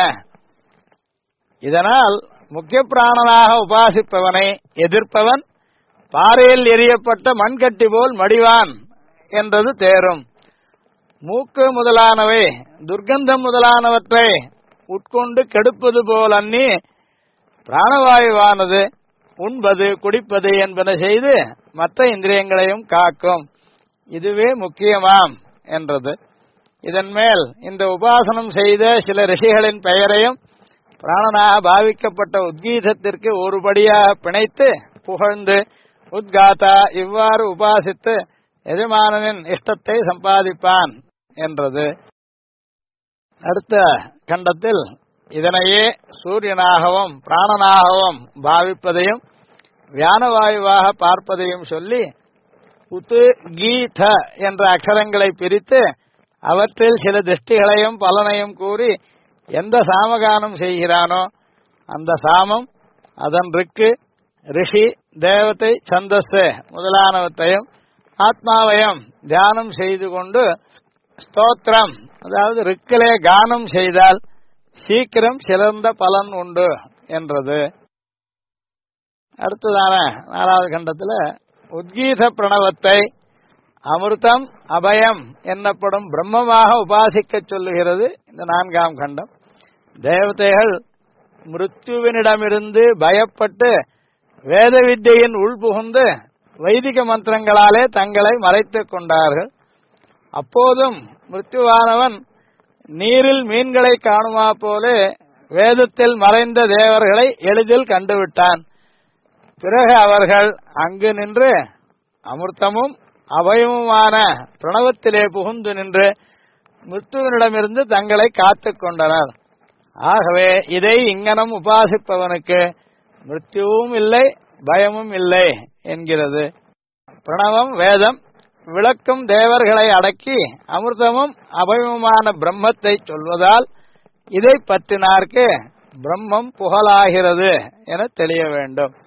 இதனால் முக்கிய பிராணனாக உபாசிப்பவனை எதிர்ப்பவன் பாறையில் எரியப்பட்ட மண்கட்டி போல் மடிவான் என்றது தேரும். மூக்கு முதலானவை துர்க்கந்தம் முதலானவற்றை உட்கொண்டு கெடுப்பது போல் அன்னி பிராணவாயுவானது உண்பது குடிப்பது என்பன செய்து மற்ற இந்திரியங்களையும் காக்கும். இதுவே முக்கியமாம் என்றது. இதன் மேல் இந்த உபாசனம் செய்த சில ரிஷிகளின் பெயரையும் பிராணனாக பாவிக்கப்பட்ட உத்கீதத்திற்கு ஒருபடியாக பிணைத்து புகழ்ந்து உத்காதா இவ்வாறு உபாசித்து எஜமானனின் இஷ்டத்தை சம்பாதிப்பான் என்றது. அடுத்த கண்டத்தில் இதனையே சூரியனாகவும் பிராணனாகவும் பாவிப்பதையும் வியானவாயுவாக பார்ப்பதையும் சொல்லி உத்து கீத என்ற அக்ஷரங்களை பிரித்து அவற்றில் சில திருஷ்டிகளையும் பலனையும் கூறி எந்த சாமகானம் செய்கிறானோ அந்த சாமம் அதன் ரிக்கு ரிஷி தேவதை சந்தஸ் முதலானவற்றையும் ஆத்மாவையும் தியானம் செய்து கொண்டு ஸ்தோத்திரம் அதாவது ரிக்கிலே கானம் செய்தால் சீக்கிரம் சிறந்த பலன் உண்டு என்றது. அடுத்ததான 4வது கண்டத்தில் உத்கீத பிரணவத்தை அமிர்தம் அபயம் என்னப்படும் பிரம்மமாக உபாசிக்க சொல்லுகிறது இந்த 4ஆம் கண்டம். தேவதைகள் மிருத்யுவினிடமிருந்து பயப்பட்டு வேத வித்தையின் உள்புகுந்து வைதிக மந்திரங்களாலே தங்களை மறைத்துக் கொண்டார்கள். அப்போதும் மிருத்யுவானவன் நீரில் மீன்களை காணுமா போலே வேதத்தில் மறைந்த தேவர்களை எளிதில் கண்டுவிட்டான். பிறகு அவர்கள் அங்கு நின்று அமிர்தமும் அபயமுமான பிரணவத்திலே புகுந்து நின்று மிருத்துவனிடமிருந்து தங்களை காத்துக் கொண்டனர். ஆகவே இதை இங்கனம் உபாசிப்பவனுக்கு மிருத்யுவும் இல்லை பயமும் இல்லை என்கிறது. பிரணவம் வேதம் விளக்கும் தேவர்களை அடக்கி அமிர்தமும் அபயமுமான பிரம்மத்தை சொல்வதால் இதை பற்றினார்க்கு பிரம்மம் புகழாகிறது என தெரிய வேண்டும்.